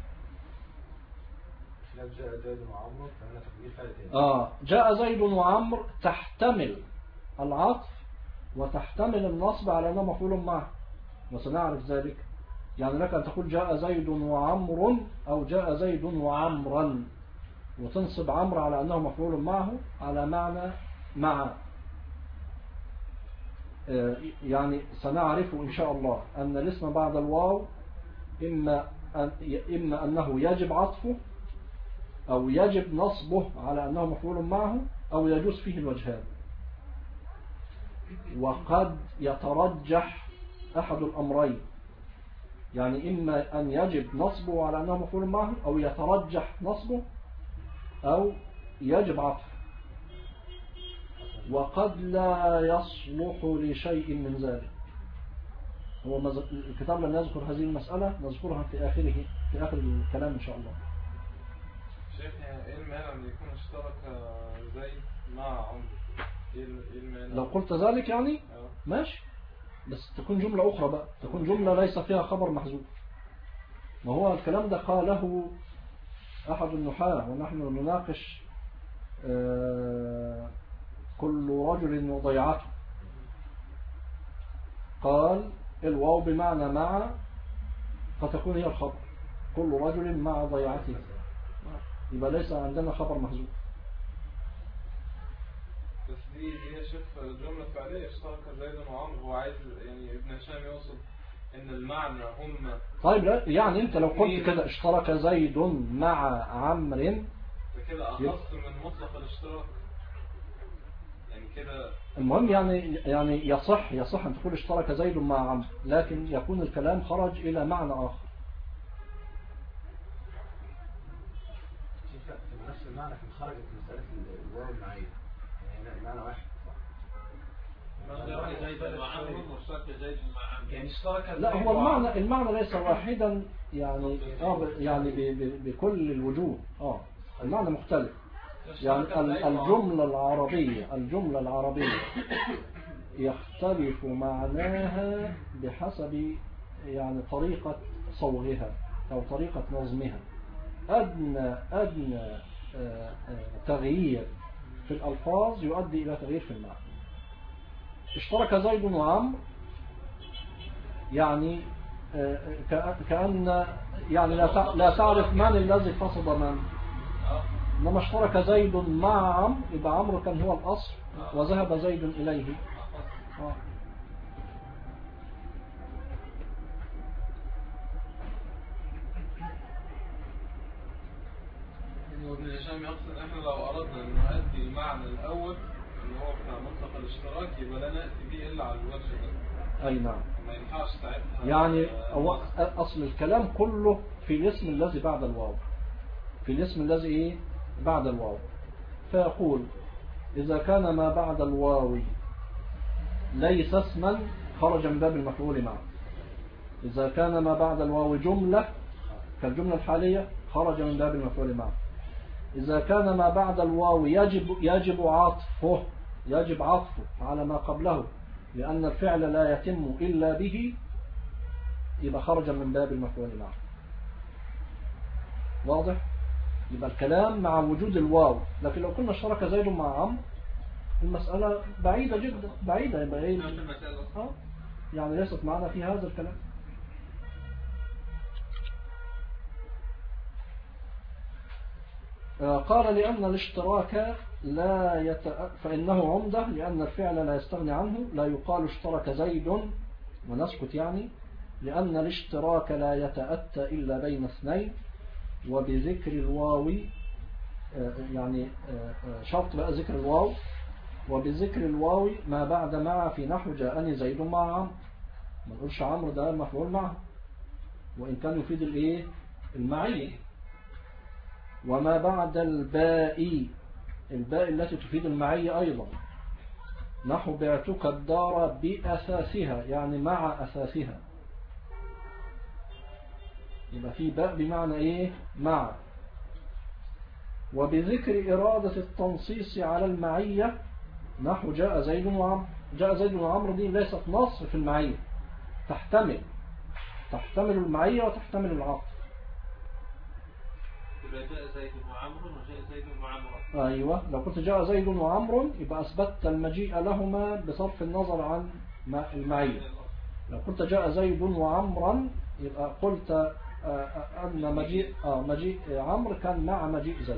جاء زيد وعمر فهنا تقدير فعل تاني. جاء زيد وعمر تحتمل العطف وتحتمل النصب على أنه مفعول معه، وسنعرف ذلك. يعني لك أن تقول جاء زيد وعمر أو جاء زيد وعمرا، وتنصب عمر على أنه مفعول معه على معنى مع. يعني سنعرف إن شاء الله أن الاسم بعد الواو إما أنه يجب عطفه أو يجب نصبه على أنه مفعول معه، أو يجوز فيه الوجهان. وقد يترجح أحد الأمرين، يعني إما أن يجب نصبه على أنه مفعول معه، أو يترجح نصبه، أو يجب عطفه. وقد لا يصلح لشيء من ذلك. هو الكتاب لن يذكر هذه المسألة، نذكرها في آخر الكلام إن شاء الله. شيخ يعني ايه المانع ان يكون اشترك زيد مع عمرو؟ ايه المانع؟ لو قلت ذلك يعني ماشي، بس تكون جملة أخرى بقى، تكون جملة ليس فيها خبر محذوف. ما هو الكلام ده قاله أحد النحاة ونحن نناقش كل رجل وضيعته. قال الواو بمعنى مع، فتكون هي الخبر، كل رجل مع ضيعته، يبقى ليس عندنا خبر محذوف. بس دي يا شيخ جملة فعلية، اشترك زيد وعمرو. هو عايز يعني ابن هشام يقصد ان المعنى هم. طيب لا يعني انت لو قلت كده اشترك زيد مع عمرو، ده كده اخص من مطلق الاشتراك يعني كده. المهم يعني يصح ان تقول اشترك زيد مع عمرو، لكن يكون الكلام خرج الى معنى اخر. نفس المعنى كان خرجت من مسألة الواو المعية، يعني المعنى واحد. لا هو المعنى ليس واحدا يعني بكل الوجوه. المعنى مختلف. يعني الجملة العربية يختلف معناها بحسب يعني طريقة صوغها أو طريقة نظمها. أدنى تغيير في الألفاظ يؤدي إلى تغيير في المعنى. اشترك زيد وعمرو يعني كأن يعني لا تعرف من الذي قصد من. لما اشترك زيد مع عمرو يبقى عمرو كان هو الأصل وذهب زيد إليه. وابن هشام يقصد احنا لو اردنا ان نؤدي المعنى الاول اللي هو بتاع مطلق الاشتراك يبقى لا ناتي به الا على الوجه ده. اي نعم. ما ينفعش ساعتها يعني اصل الكلام كله في الاسم الذي بعد الواو، في الاسم الذي ايه بعد الواو. فيقول اذا كان ما بعد الواو ليس اسما خرج من باب المفعول معه. اذا كان ما بعد الواو جملة كالجملة الحالية خرج من باب المفعول معه. إذا كان ما بعد الواو يجب عطفه على ما قبله لأن الفعل لا يتم إلا به يبقى خرج من باب المفعول معه. واضح؟ يبقى الكلام مع وجود الواو. لكن لو كنا اشترك زيد مع عمرو المسألة بعيدة جدا، بعيدة يبقى ايه يعني ليست معنا في هذا الكلام. قال لأن الاشتراك فإنه عمدة لأن الفعل لا يستغني عنه. لا يقال اشترك زيد ونسكت يعني لأن الاشتراك لا يتأتى إلا بين اثنين. وبذكر الواو يعني شرط بقى ذكر الواو. وبذكر الواو ما بعد مع في نحو جاءني زيد مع عمرو. ما نقولش عمرو ده مفعول معه وإن كان يفيد الايه المعية. وما بعد الباء التي تفيد المعية أيضا نحو بعتك الدار بأساسها يعني مع أساسها. يبقى في باء بمعنى إيه مع. وبذكر إرادة التنصيص على المعية نحو جاء زيد وعمرو. جاء زيد وعمرو دي ليست نص في المعية، تحتمل المعية وتحتمل العطف. جاء زيد وعمرو وجاء زيد وعمرو. أيوة لو قلت جاء زيد وعمرو يبقى أثبتت المجيء لهما بصرف النظر عن المعية. لو قلت جاء زيد وعمرا يبقى قلت أن مجيء عمرو كان مع مجيء زيد.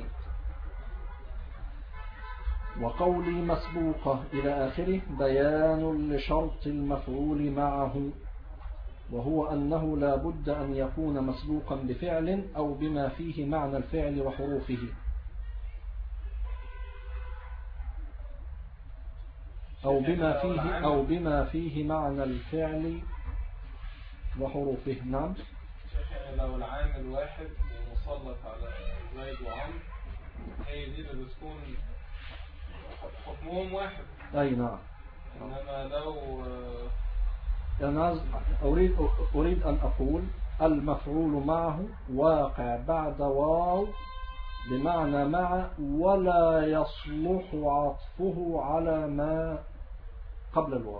وقولي مسبوقة إلى آخره بيان لشرط المفعول معه وهو أنه لا بد أن يكون مسبوقا بفعل أو بما فيه معنى الفعل وحروفه أو بما فيه معنى الفعل وحروفه. نعم. لو العامل واحد مسلط على زيد وعمرو هي دي اللي بتكون حكمهم واحد. أي نعم. إنما لو أنا أريد أن أقول المفعول معه واقع بعد واو بمعنى مع ولا يصلح عطفه على ما قبل الواو.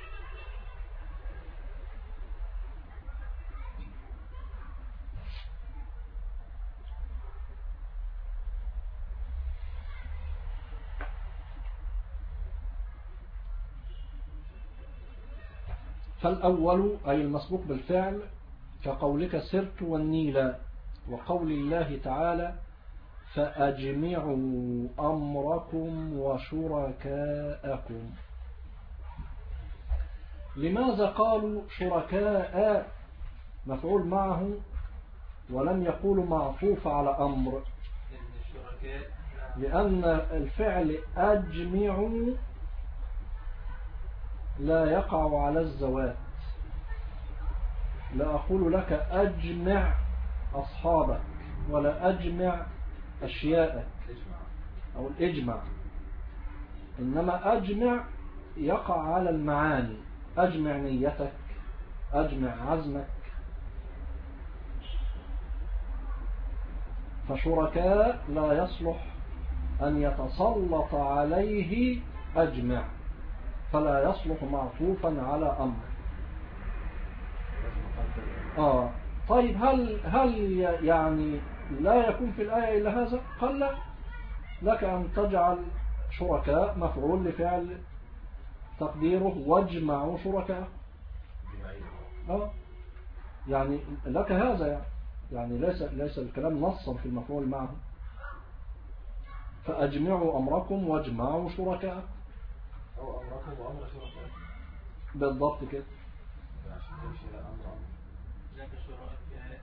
فالأول أي المسبوق بالفعل كقولك سرت والنيل وقول الله تعالى فأجمعوا أمركم وشركاءكم. لماذا قالوا شركاء مفعول معه ولم يقولوا معطوف على أمر؟ لأن الفعل أجمعوا لا يقع على الزوات. لا أقول لك أجمع أصحابك ولا أجمع أشياءك أو الإجمع، إنما أجمع يقع على المعاني. أجمع نيتك، أجمع عزمك. فشركاء لا يصلح أن يتسلط عليه أجمع فلا يصلح معطوفا على أمر. طيب هل يعني لا يكون في الآية إلا هذا؟ قال لا، لك أن تجعل شركاء مفعول لفعل تقديره واجمعوا شركاء. يعني لك هذا يعني ليس الكلام نصا في المفعول معه. فأجمعوا أمركم واجمعوا شركاء أو أمركم وأمر شركاء بالضبط كده. عشان تمشي إلى أمر ذاك الشركاء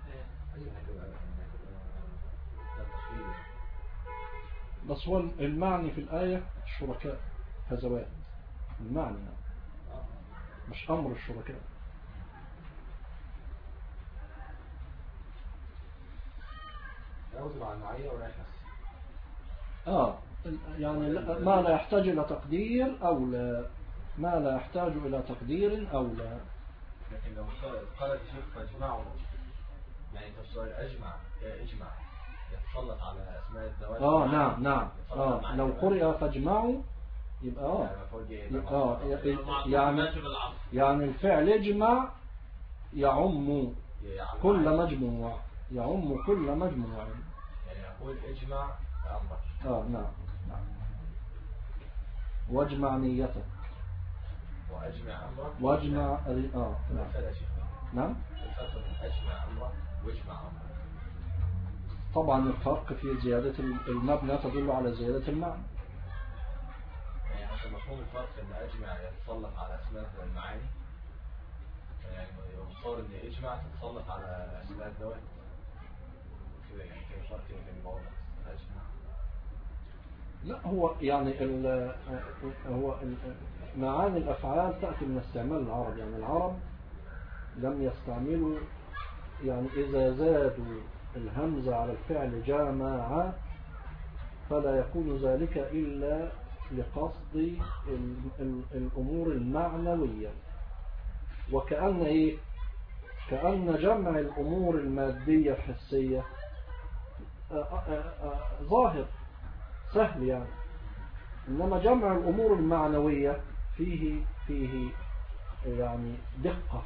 بس هو المعني في الآية الشركاء فزوات المعنى مش أمر الشركاء. يوزن على المعية ولا يحس يعني ما لا يحتاج إلى تقدير أو لا، ما لا يحتاج إلى تقدير أو لا. لكن لو قالت شيخ فاجمعوا يعني تفسير اجمع يتسلط على اسماء الذوات. نعم لو قرئ فاجمعوا يبقى يعني الفعل اجمع يعم كل مجموع، يعم كل مجموع. يعني يقول اجمع امرك. نعم واجمع نيتك واجمع امرك واجمع نعم اجمع امرك واجمع امرك. طبعا الفرق في زيادة المبنى تدل على زيادة المعنى. يعني حتى مفهوم الفرق ان اجمع يتسلط على اسماء المعاني، يعني يصور ان اجمع تتسلط على اسماء الذوات كده، يعني كيف فرق بين الموضوع اجمع. لا هو يعني هو معاني الأفعال تأتي من استعمال العرب. يعني العرب لم يستعملوا يعني إذا زادوا الهمزة على الفعل جامع فلا يكون ذلك إلا لقصد الأمور المعنوية. وكأن كأن جمع الأمور المادية الحسية ظاهر سهل يعني، إنما جمع الأمور المعنوية فيه يعني دقة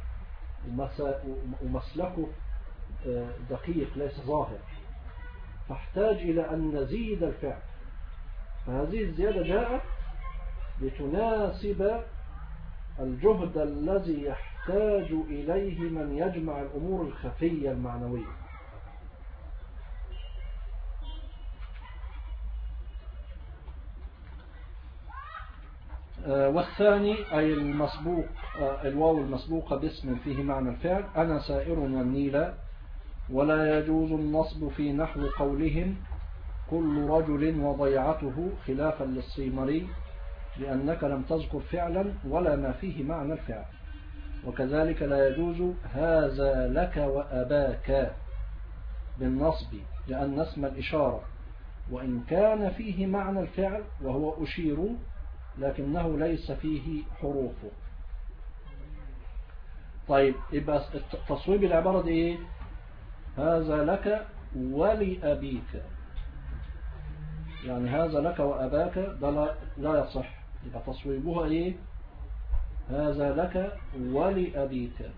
ومسلكه دقيق ليس ظاهر، فاحتاج إلى أن نزيد الفعل. فهذه الزيادة جاءت لتناسب الجهد الذي يحتاج إليه من يجمع الأمور الخفية المعنوية. والثاني أي المسبوق الواو المسبوقة باسم فيه معنى الفعل. أنا سائر والنيل. ولا يجوز النصب في نحو قولهم كل رجل وضيعته خلافا للصيمري لأنك لم تذكر فعلا ولا ما فيه معنى الفعل. وكذلك لا يجوز هذا لك وأباك بالنصب لأن اسم الإشارة وإن كان فيه معنى الفعل وهو أشير لكنه ليس فيه حروفه. طيب يبقى تصويب العبارة دي إيه؟ هذا لك ولأبيك، يعني هذا لك وأباك ده لا يصح، يبقى تصويبها إيه؟ هذا لك ولأبيك.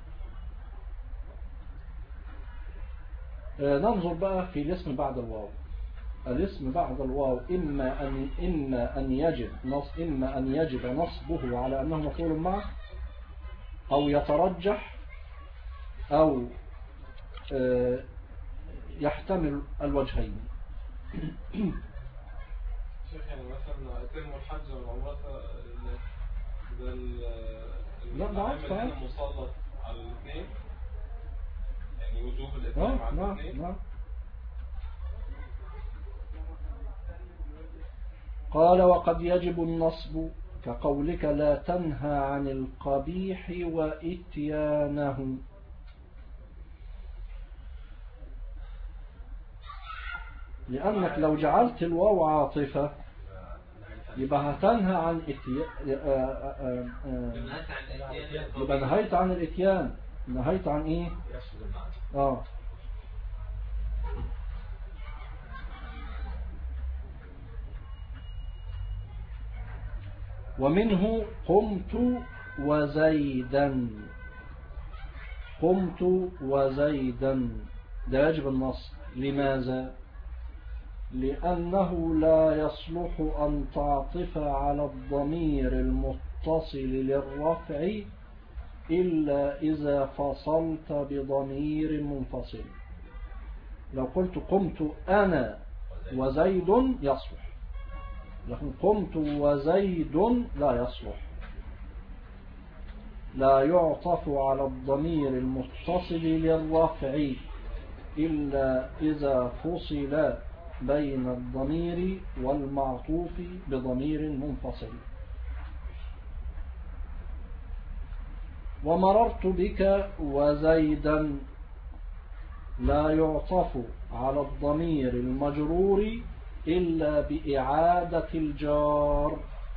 ننظر بقى في الاسم بعد الواو. الاسم بعد الواو إما أن يجب نصبه على أنه مفعول معه أو يترجح أو يحتمل الوجهين. شيخ يعني مثلا أتم الحج والعمرة ده العامل مسلط على الاثنين، يعني وجوب الإتمام على الاثنين. قال وقد يجب النصب كقولك لا تنهى عن القبيح وإتيانه. لأنك لو جعلت الواو عاطفة يبقى هتنهى عن يبقى نهيت عن الإتيان. نهيت عن إيه؟ ومنه قمت وزيدا. قمت وزيدا ده يجب النصب. لماذا؟ لأنه لا يصلح أن تعطف على الضمير المتصل للرفع إلا إذا فصلت بضمير منفصل. لو قلت قمت أنا وزيد يصلح، لكن قمت وزيد لا يصلح. لا يعطف على الضمير المتصل للرفع إلا إذا فصل بين الضمير والمعطوف بضمير منفصل. ومررت بك وزيدا لا يعطف على الضمير المجرور إلا بإعادة الجار.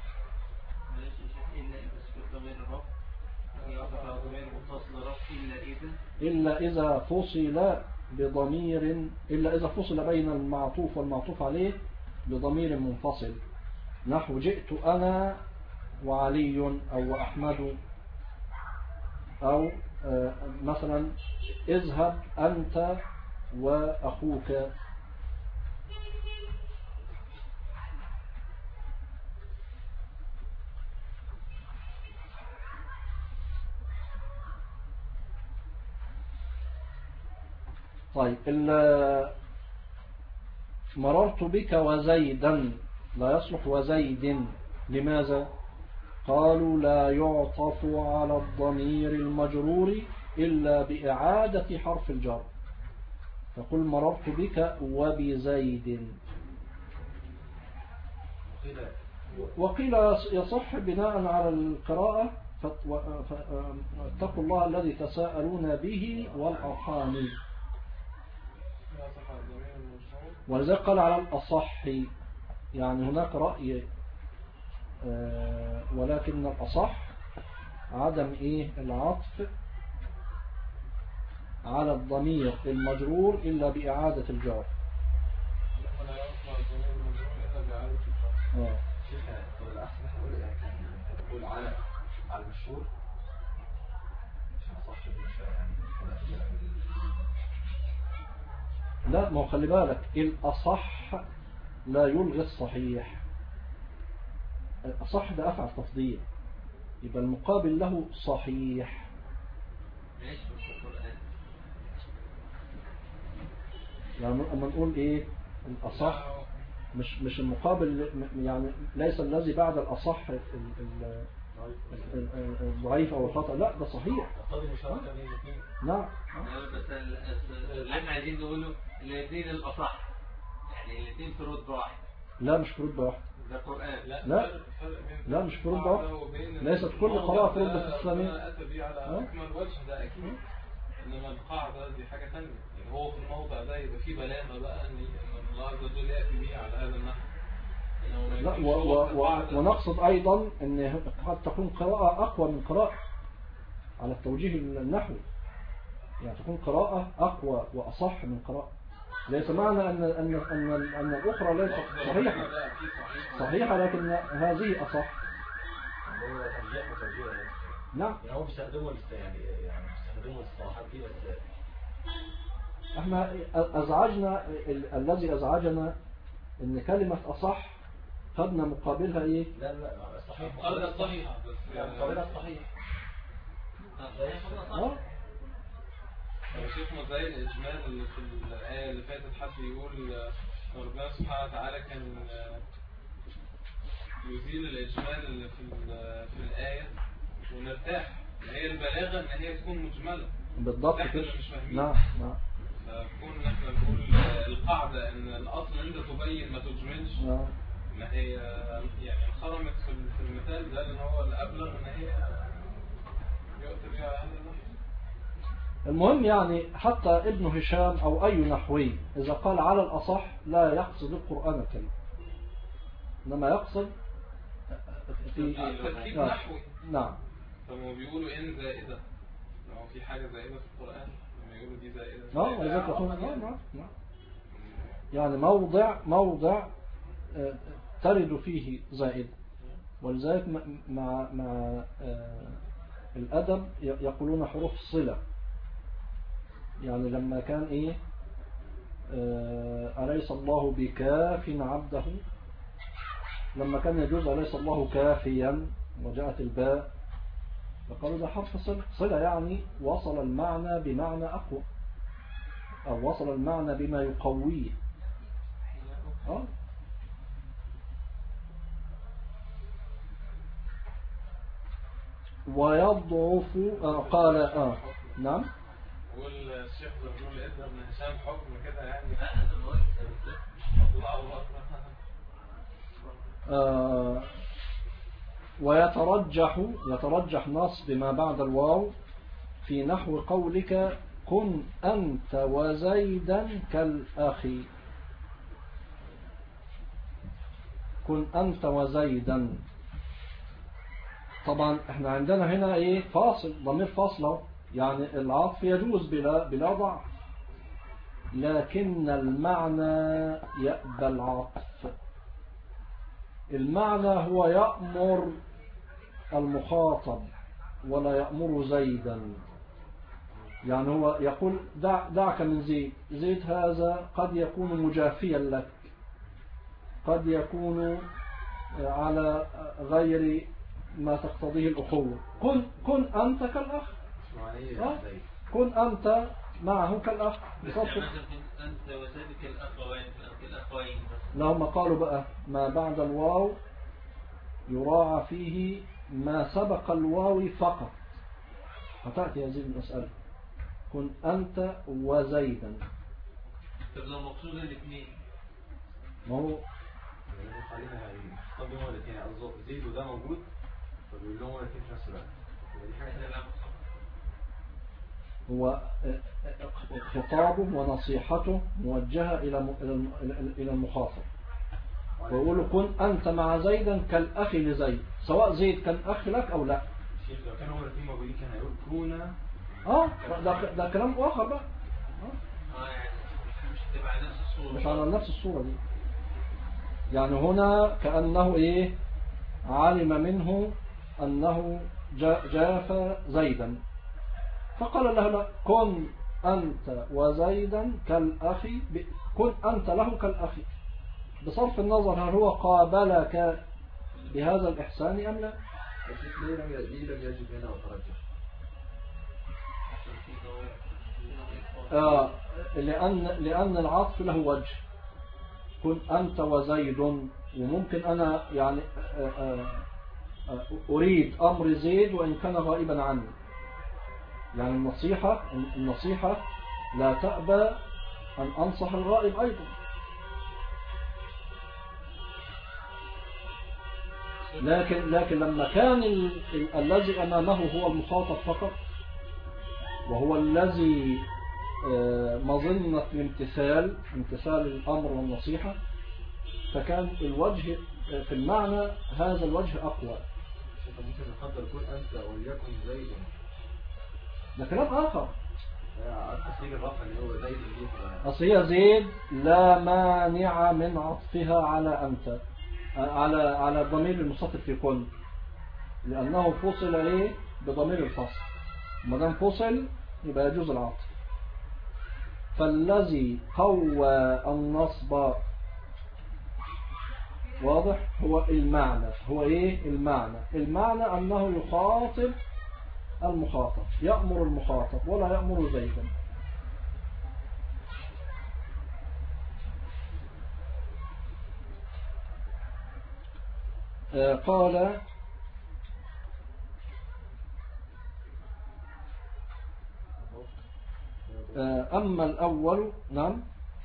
إلا إذا فصل بضمير، إلا إذا فصل بين المعطوف والمعطوف عليه بضمير منفصل، نحو جئت أنا وعلي أو أحمد، أو مثلا اذهب أنت وأخوك. طيب مررت بك وزيدا لا يصلح وزيد. لماذا؟ قالوا لا يعطف على الضمير المجرور إلا بإعادة حرف الجر، فقل مررت بك وبزيد. وقيل يصح بناء على القراءة فاتقوا الله الذي تساءلون به والأرحام، ولذلك قال على الأصح، يعني هناك رأي ولكن الأصح عدم العطف على الضمير المجرور إلا بإعادة الجار. على المشهور لا، ما خلي بالك، الأصح لا يلغي الصحيح. الأصح ده أفعل تفضيل، يبقى المقابل له صحيح. يعني أما نقول الأصح مش المقابل، يعني ليس الذي بعد الأصح الضعيف أو الخطأ، لا ده صحيح. نعم، بس اللي احنا عايزين نقوله الاثنين الأصح، يعني الاثنين في رتبة واحد. لا مش في رتبة واحد، ده قرآن. لا مش في رتبة واحد، ليست كل قراءة في رتبة الإسلامية. أتى بيه على أكمل وجه ده أكيد، إنما القاعدة دي حاجة ثانية. يعني هو في الموضع ده يبقى فيه بلاغة بقى إن الله عز وجل يأتي بيه على هذا النحو. لا ونقصد أيضا أن قد تكون قراءة أقوى من قراءة على التوجيه النحوي، يعني تكون قراءة أقوى وأصح من قراءة. ليس معنى أن الأخرى ليست صحيحة لكن هذه أصح. نعم، يعني هو بيستخدموا الصراحات دي، بس احنا أزعجنا، الذي أزعجنا أن كلمة أصح خدنا مقابلها لا صحيح، مقابلها صحيحة، بس مقابلها صحيح. شفنا زي الإجمال اللي في الآية اللي فاتت، حد يقول ربنا سبحانه وتعالى كان يزيل الإجمال اللي في الآية ونرتاح. هي البلاغة إن هي تكون مجملة بالضبط كده. نعم. فكون احنا نقول القاعدة إن الأصل أنت تبين ما تجملش، ما هي يعني انخرمت في المثال ده اللي هو الأبلغ إن هي يؤتي بها على هذا النحو. المهم يعني حتى ابن هشام أو أي نحوي إذا قال على الأصح لا يقصد القرآن الكريم، إنما يقصد في ترتيب نحوي. نعم. فما بيقولوا إن زائدة، لو في حاجة زائدة في القرآن لما يقولوا دي زائدة. نعم. يعني موضع ترد فيه زائدة، ولذلك مع الأدب يقولون حروف الصلة. يعني لما كان أليس الله بكاف عبده، لما كان يجوز أليس الله كافيا وجاءت الباء، فقالوا ده حرف صلة يعني وصل المعنى بمعنى أقوى أو وصل المعنى بما يقويه. ويضعف قال نعم. والشيخ بيقول ابن ابن هشام حكم كده يعني ويترجح نصب ما بعد الواو في نحو قولك كن أنت وزيدا كالأخي. كن أنت وزيدا، طبعا احنا عندنا هنا ايه فاصل، ضمير فاصله، يعني العطف يجوز بلا ضعف، لكن المعنى يأبى العطف. المعنى هو يأمر المخاطب ولا يأمر زيدا. يعني هو يقول دعك من زيد، زيد هذا قد يكون مجافيا لك، قد يكون على غير ما تقتضيه الأخوة. كن أنت كالأخ، كن أنت معه كالأخ. أنت وذلك الأخوين. لهم قالوا بقى ما بعد الواو يراعى فيه ما سبق الواو فقط، فتأتي هذه المسألة كن أنت وزيدا. طب لو مقصود الاثنين ما هو خلينا يستخدموا الاثنين، زيد وده موجود فبيقول لهم الاثنين في نفس الوقت. دي حاجه هو خطابه ونصيحته موجهة إلى المخاطب، ويقول كن أنت مع زيدا كالأخ لزيد، سواء زيد كان أخ لك أو لا. لو كانوا الاثنين موجودين كان هيقول كونا. ده كلام آخر بقى. يعني مش تبع نفس الصورة، مش على نفس الصورة دي. يعني هنا كأنه إيه علم منه أنه جاف زيدا، فقال له لا كن أنت وزيدا كالأخي، كن أنت له كالأخي، بصرف النظر هل هو قابلك بهذا الإحسان أم لا. ليه لم يجب هنا وترجح؟ لأن العطف له وجه، كن أنت وزيد، وممكن أنا يعني أريد أمر زيد وإن كان غائبا عني. يعني النصيحة لا تأبى أن أنصح الغائب أيضا. لكن لما كان الذي أمامه هو المخاطب فقط، وهو الذي مظنة امتثال الأمر والنصيحة، فكان الوجه في المعنى هذا الوجه أقوى. ممكن نقدر كن أنت وليكن زيد، ده كلام آخر. تصير الرفع اللي هو زيد أصل هي زيد لا مانع من عطفها على أنت، على الضمير المستتر في كل، لأنه فصل إيه بضمير الفصل، ما دام فصل يبقى يجوز العطف. فالذي قوى النصب واضح هو المعنى. هو إيه المعنى أنه يخاطب المخاطب، يأمر المخاطب ولا يأمر زيدا. قال أما الأول نعم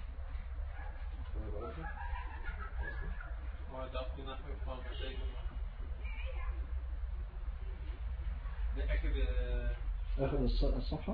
آخر الصفحة.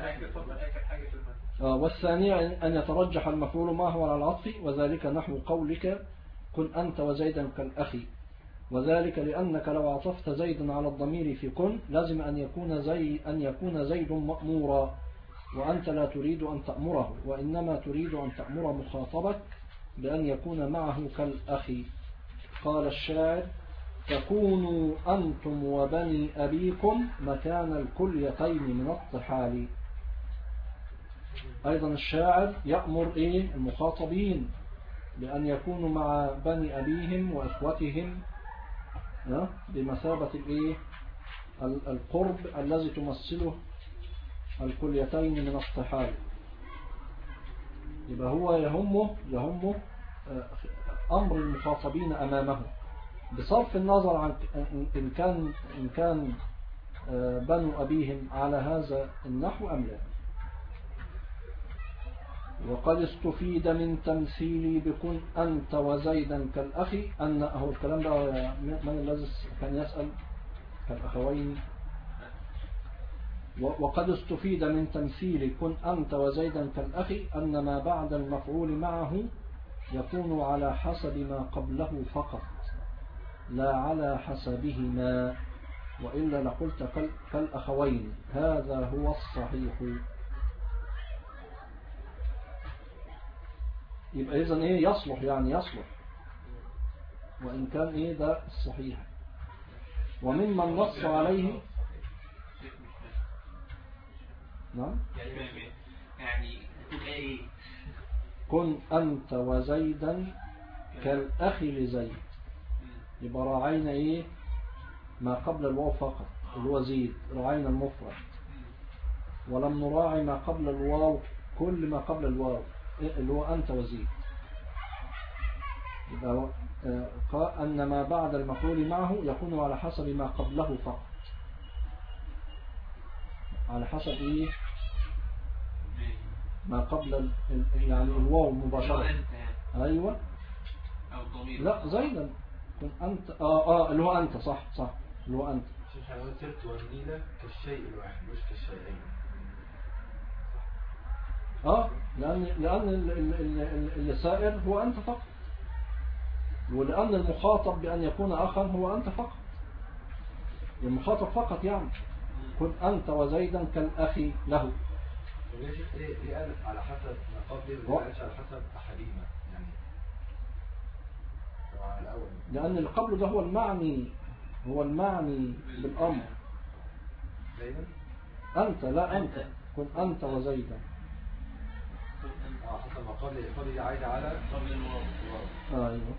والثانية أن يترجح المفعول ما هو على العطف، وذلك نحو قولك كن أنت وزيدا كالأخي، وذلك لأنك لو عطفت زيدا على الضمير في كن لازم أن يكون زيد مأمورا، وأنت لا تريد أن تأمره، وإنما تريد أن تأمر مخاطبك بأن يكون معه كالأخي. قال الشاعر تكونوا أنتم وبني أبيكم مكان الكليتين من الطحال. أيضا الشاعر يأمر المخاطبين بأن يكونوا مع بني أبيهم وإخوتهم بمثابة القرب الذي تمثله الكليتين من الطحال. يبقى هو يهمه أمر المخاطبين أمامه بصرف النظر عن إن كان بنو أبيهم على هذا النحو أم لا. وقد استفيد من تمثيلي بكن أنت وزيدا كالأخي أن هو الكلام ده من الذي كان يسأل كالأخوين. وقد استفيد من تمثيلي كن أنت وزيدا كالأخي أن ما بعد المفعول معه يكون على حسب ما قبله فقط لا على حسبهما، وإلا لقلت كالأخوين. هذا هو الصحيح. يبقى إذن يصلح، يعني يصلح وإن كان ده الصحيح. وممن نص عليه نعم يعني كن أنت وزيدا كالأخ لزيد. يبقى راعينا ما قبل الواو فقط اللي هو زيد، راعينا المفرد ولم نراعي ما قبل الواو كل ما قبل الواو اللي هو أنت وزيد. يبقى أن ما بعد المفعول معه يكون على حسب ما قبله فقط، على حسب ما قبل يعني الواو مباشرة. أيوة لا زيدا كن أنت اللي هو أنت صح اللي هو أنت. شوف حيوان سرت والنيلة كالشيء الواحد مش كالشيئين. لأن اللي سائر هو أنت فقط، ولأن المخاطب بأن يكون أخا هو أنت فقط، المخاطب فقط يعني كن أنت وزيدا كالأخي له. ليه قالت على حسب ما قبل وقالت على حسب أحدهما يعني على الأول؟ لأن اللي قبله ده هو المعني بالأمر. زيدا أنت لا أنت كن أنت وزيدا. حسب ما قبل دي عايدة على قبل الواو. أيوه.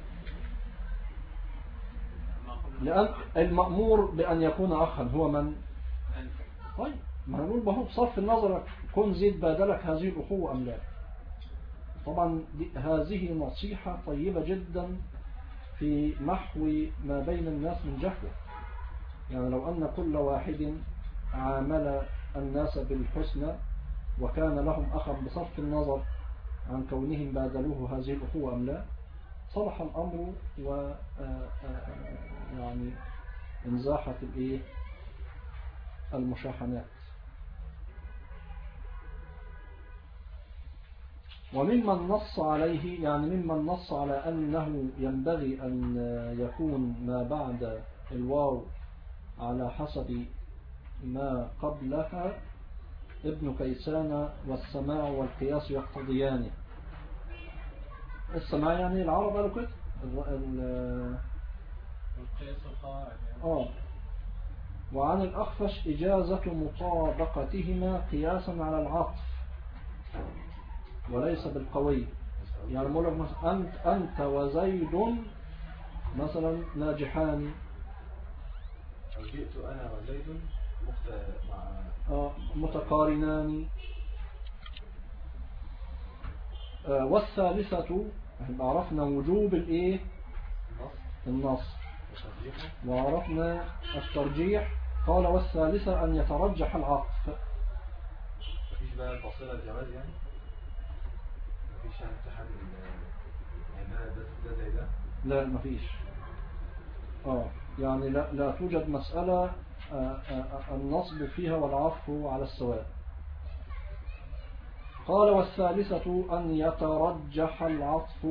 لأن المأمور بأن يكون أخا هو من؟ طيب ما نقول بهو بصرف النظر كن زيد بادلك هذه الأخوة أم لا. طبعا هذه نصيحة طيبة جدا في محو ما بين الناس من جهل. يعني لو أن كل واحد عامل الناس بالحسنى وكان لهم أخا بصرف النظر عن كونهم بادلوه هذه الأخوة أم لا، صلح الأمر و يعني انزاحت المشاحنات. وممن نص عليه يعني ممن نص على أنه ينبغي أن يكون ما بعد الواو على حسب ما قبلها ابن كيسان والسماع والقياس يقتضيان. السماع يعني العرب قالوا كده والقياس القواعد وعن الأخفش إجازة مطابقتهما قياسا على العطف وليس بالقوي. يعني مولك مثلا أنت وزيد مثلا ناجحان. جئت أنا وزيد متقارنان. والثالثة عرفنا وجوب النص وعرفنا الترجيح. قال والثالثة أن يترجح العطف. مفيش بقى الفاصلة الجواز يعني مفيش يعني اتحاد ده زي ده. لا مفيش. يعني لا توجد مسألة النصب فيها والعطف على السواء. قال والثالثة أن يترجح العطف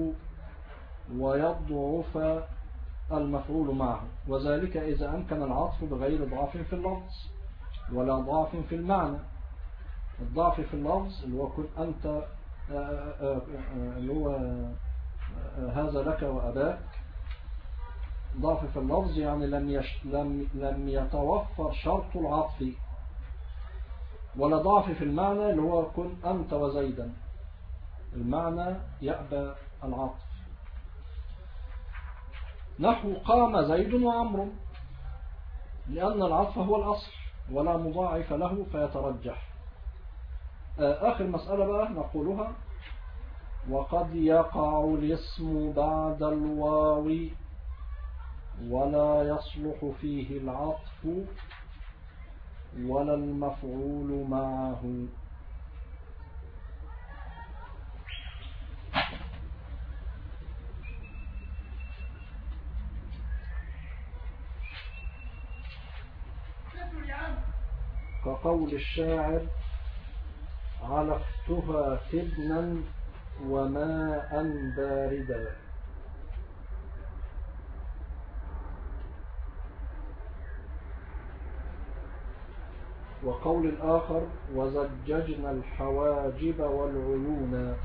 ويضعف المفعول معه، وذلك إذا أمكن العطف بغير ضعف في اللفظ ولا ضعف في المعنى. الضعف في اللفظ اللي هو كن أنت اللي هو هذا لك وأباك. ضعف في اللفظ يعني لم يتوفر شرط العطف. ولا ضعف في المعنى اللي هو كن أنت وزيدا، المعنى يأبى العطف. نحو قام زيد وعمر. لأن العطف هو الأصل ولا مضاعف له فيترجح. آخر مسألة بقى نقولها: وقد يقع الاسم بعد الواو ولا يصلح فيه العطف ولا المفعول معه. كقول الشاعر: علفتها تبنا وماء باردا. وقول الآخر: وزججنا الحواجب والعيون.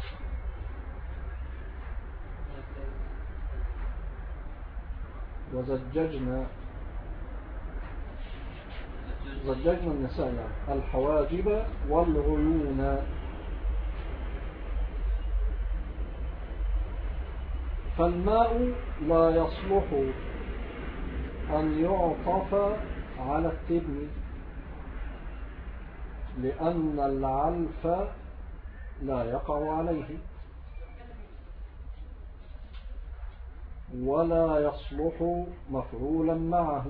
زججنا النساء يعني الحواجب والعيون. فالماء لا يصلح أن يعطف على التبن لأن العلف لا يقع عليه، ولا يصلح مفعولا معه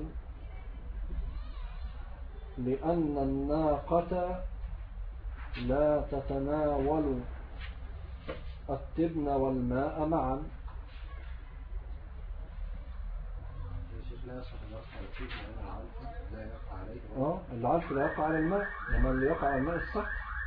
لأن الناقة لا تتناول التبن والماء معا. العلف لا يقع على الماء، لما اللي يقع على الماء السقط.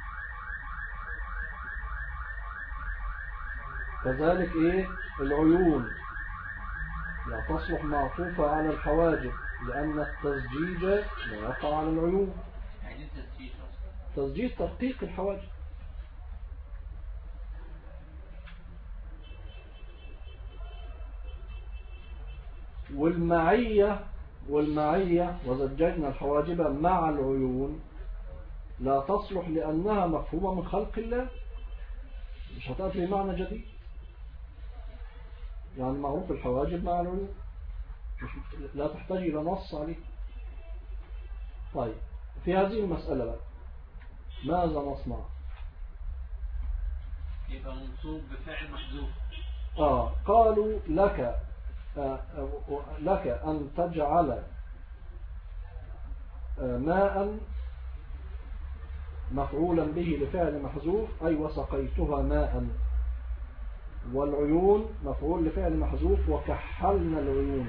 كذلك العيون لا تصلح معطوفة على الحواجب لأن التزجيج لا يقع على العيون. يعني تزجيج تدقيق الحواجب. والمعية وزججنا الحواجب مع العيون لا تصلح لأنها مفهومة من خلق الله، مش هتأتي معنى جديد. يعني معروف الحواجب مع العيون، لا تحتاج إلى نص عليه. طيب في هذه المسألة بقى ماذا نصنع؟ يبقى منصوب بفعل محذوف. قالوا لك أن تجعل ماء مفعولا به لفعل محذوف أي وسقيتها ماء، والعيون مفعول لفعل محذوف وكحلنا العيون.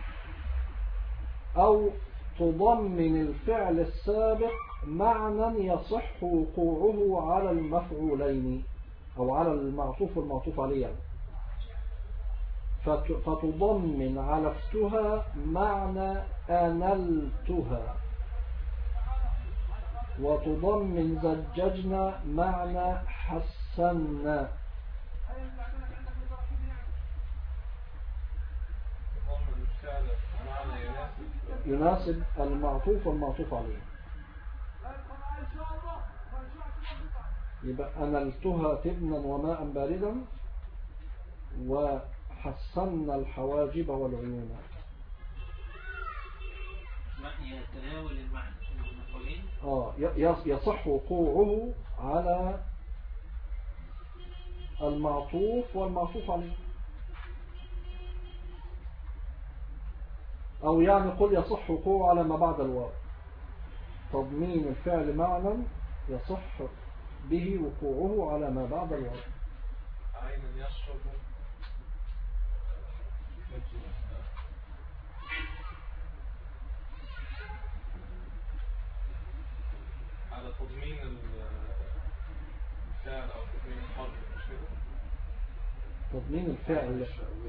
أو تضمن الفعل السابق معنى يصح وقوعه على المفعولين أو على المعطوف والمعطوف عليه، فتضمن علفتها معنى أنلتها، وتضمن زججنا معنى حسنا. يناسب المعطوف والمعطوف عليه. يبقى أنلتها تبنا وماء باردا وحسنا الحواجب والعيون. يتناول المفعولين. يصح وقوعه على المعطوف والمعطوف عليه. أو يعني قل يصح وقوعه على ما بعد الواو. تضمين الفعل معنى يصح به وقوعه على ما بعد الواو. عين يشرب على تضمين الفعل أو تضمين الحرف، مش كده؟ تضمين الفعل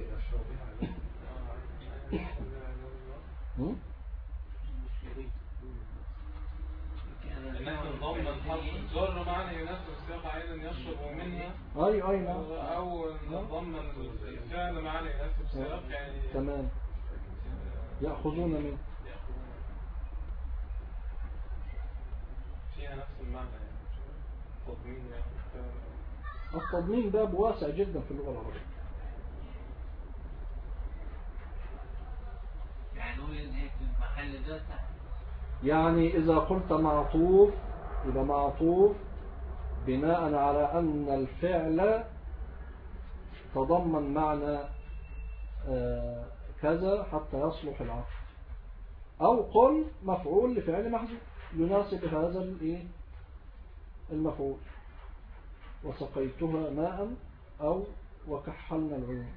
إنك نضمن حرف الجر معنى يناسب السياق عين يشرب منها. أو نضمن الفعل معنى يناسب السياق يعني. تمام. يأخذون منه فيها نفس المعنى يعني. تضمين يعني. التضمين باب واسع جدا في اللغة العربية. يعني هو في المحل يعني إذا قلت معطوف يبقى معطوف بناء على أن الفعل تضمن معنى كذا حتى يصلح العطف، أو قل مفعول لفعل محذوف يناسب هذا المفعول، وسقيتها ماء أو وكحلنا العيون.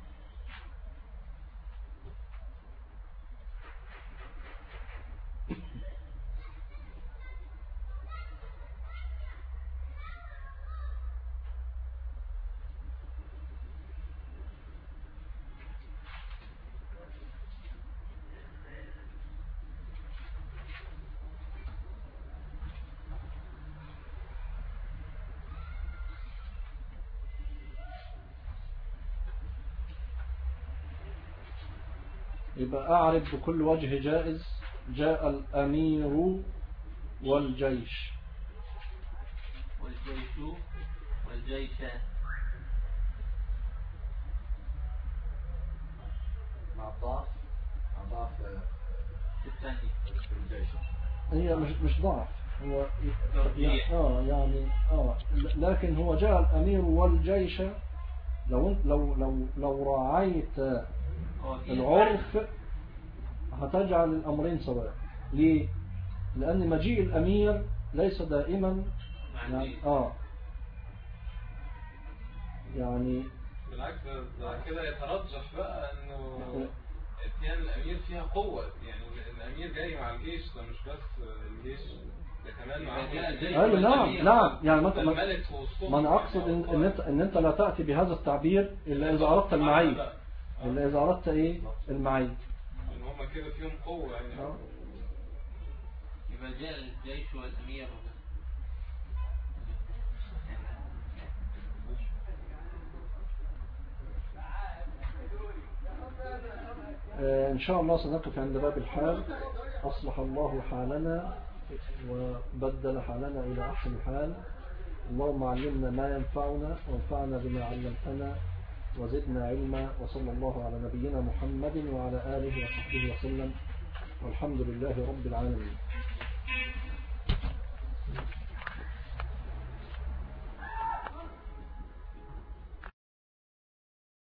يبقى أعرف بكل وجه جائز جاء الأمير والجيش والجيشان مع الضعف الثاني هي مش ضعف، هو لكن هو جاء الأمير والجيش. لو راعيت العرف هتجعل الأمرين سواء. ليه؟ لأن مجيء الأمير ليس دائما يعني بالعكس ده كده يترجح بقى انه اتيان الامير فيها قوة، يعني الامير جاي مع الجيش، ده مش بس الجيش ده كمان مع نعم يعني ما انا اقصد ان انت لا تأتي بهذا التعبير الا اذا اردت المعية، الا اذا اردت المعية، ان هم كده فيهم قوة يعني. يبقى جاء الجيش والامير إن شاء الله سنقف عند باب الحال. أصلح الله حالنا وبدل حالنا إلى أحسن حال. اللهم علمنا ما ينفعنا وانفعنا بما علمتنا وزدنا علما، وصلى الله على نبينا محمد وعلى آله وصحبه وسلم، والحمد لله رب العالمين.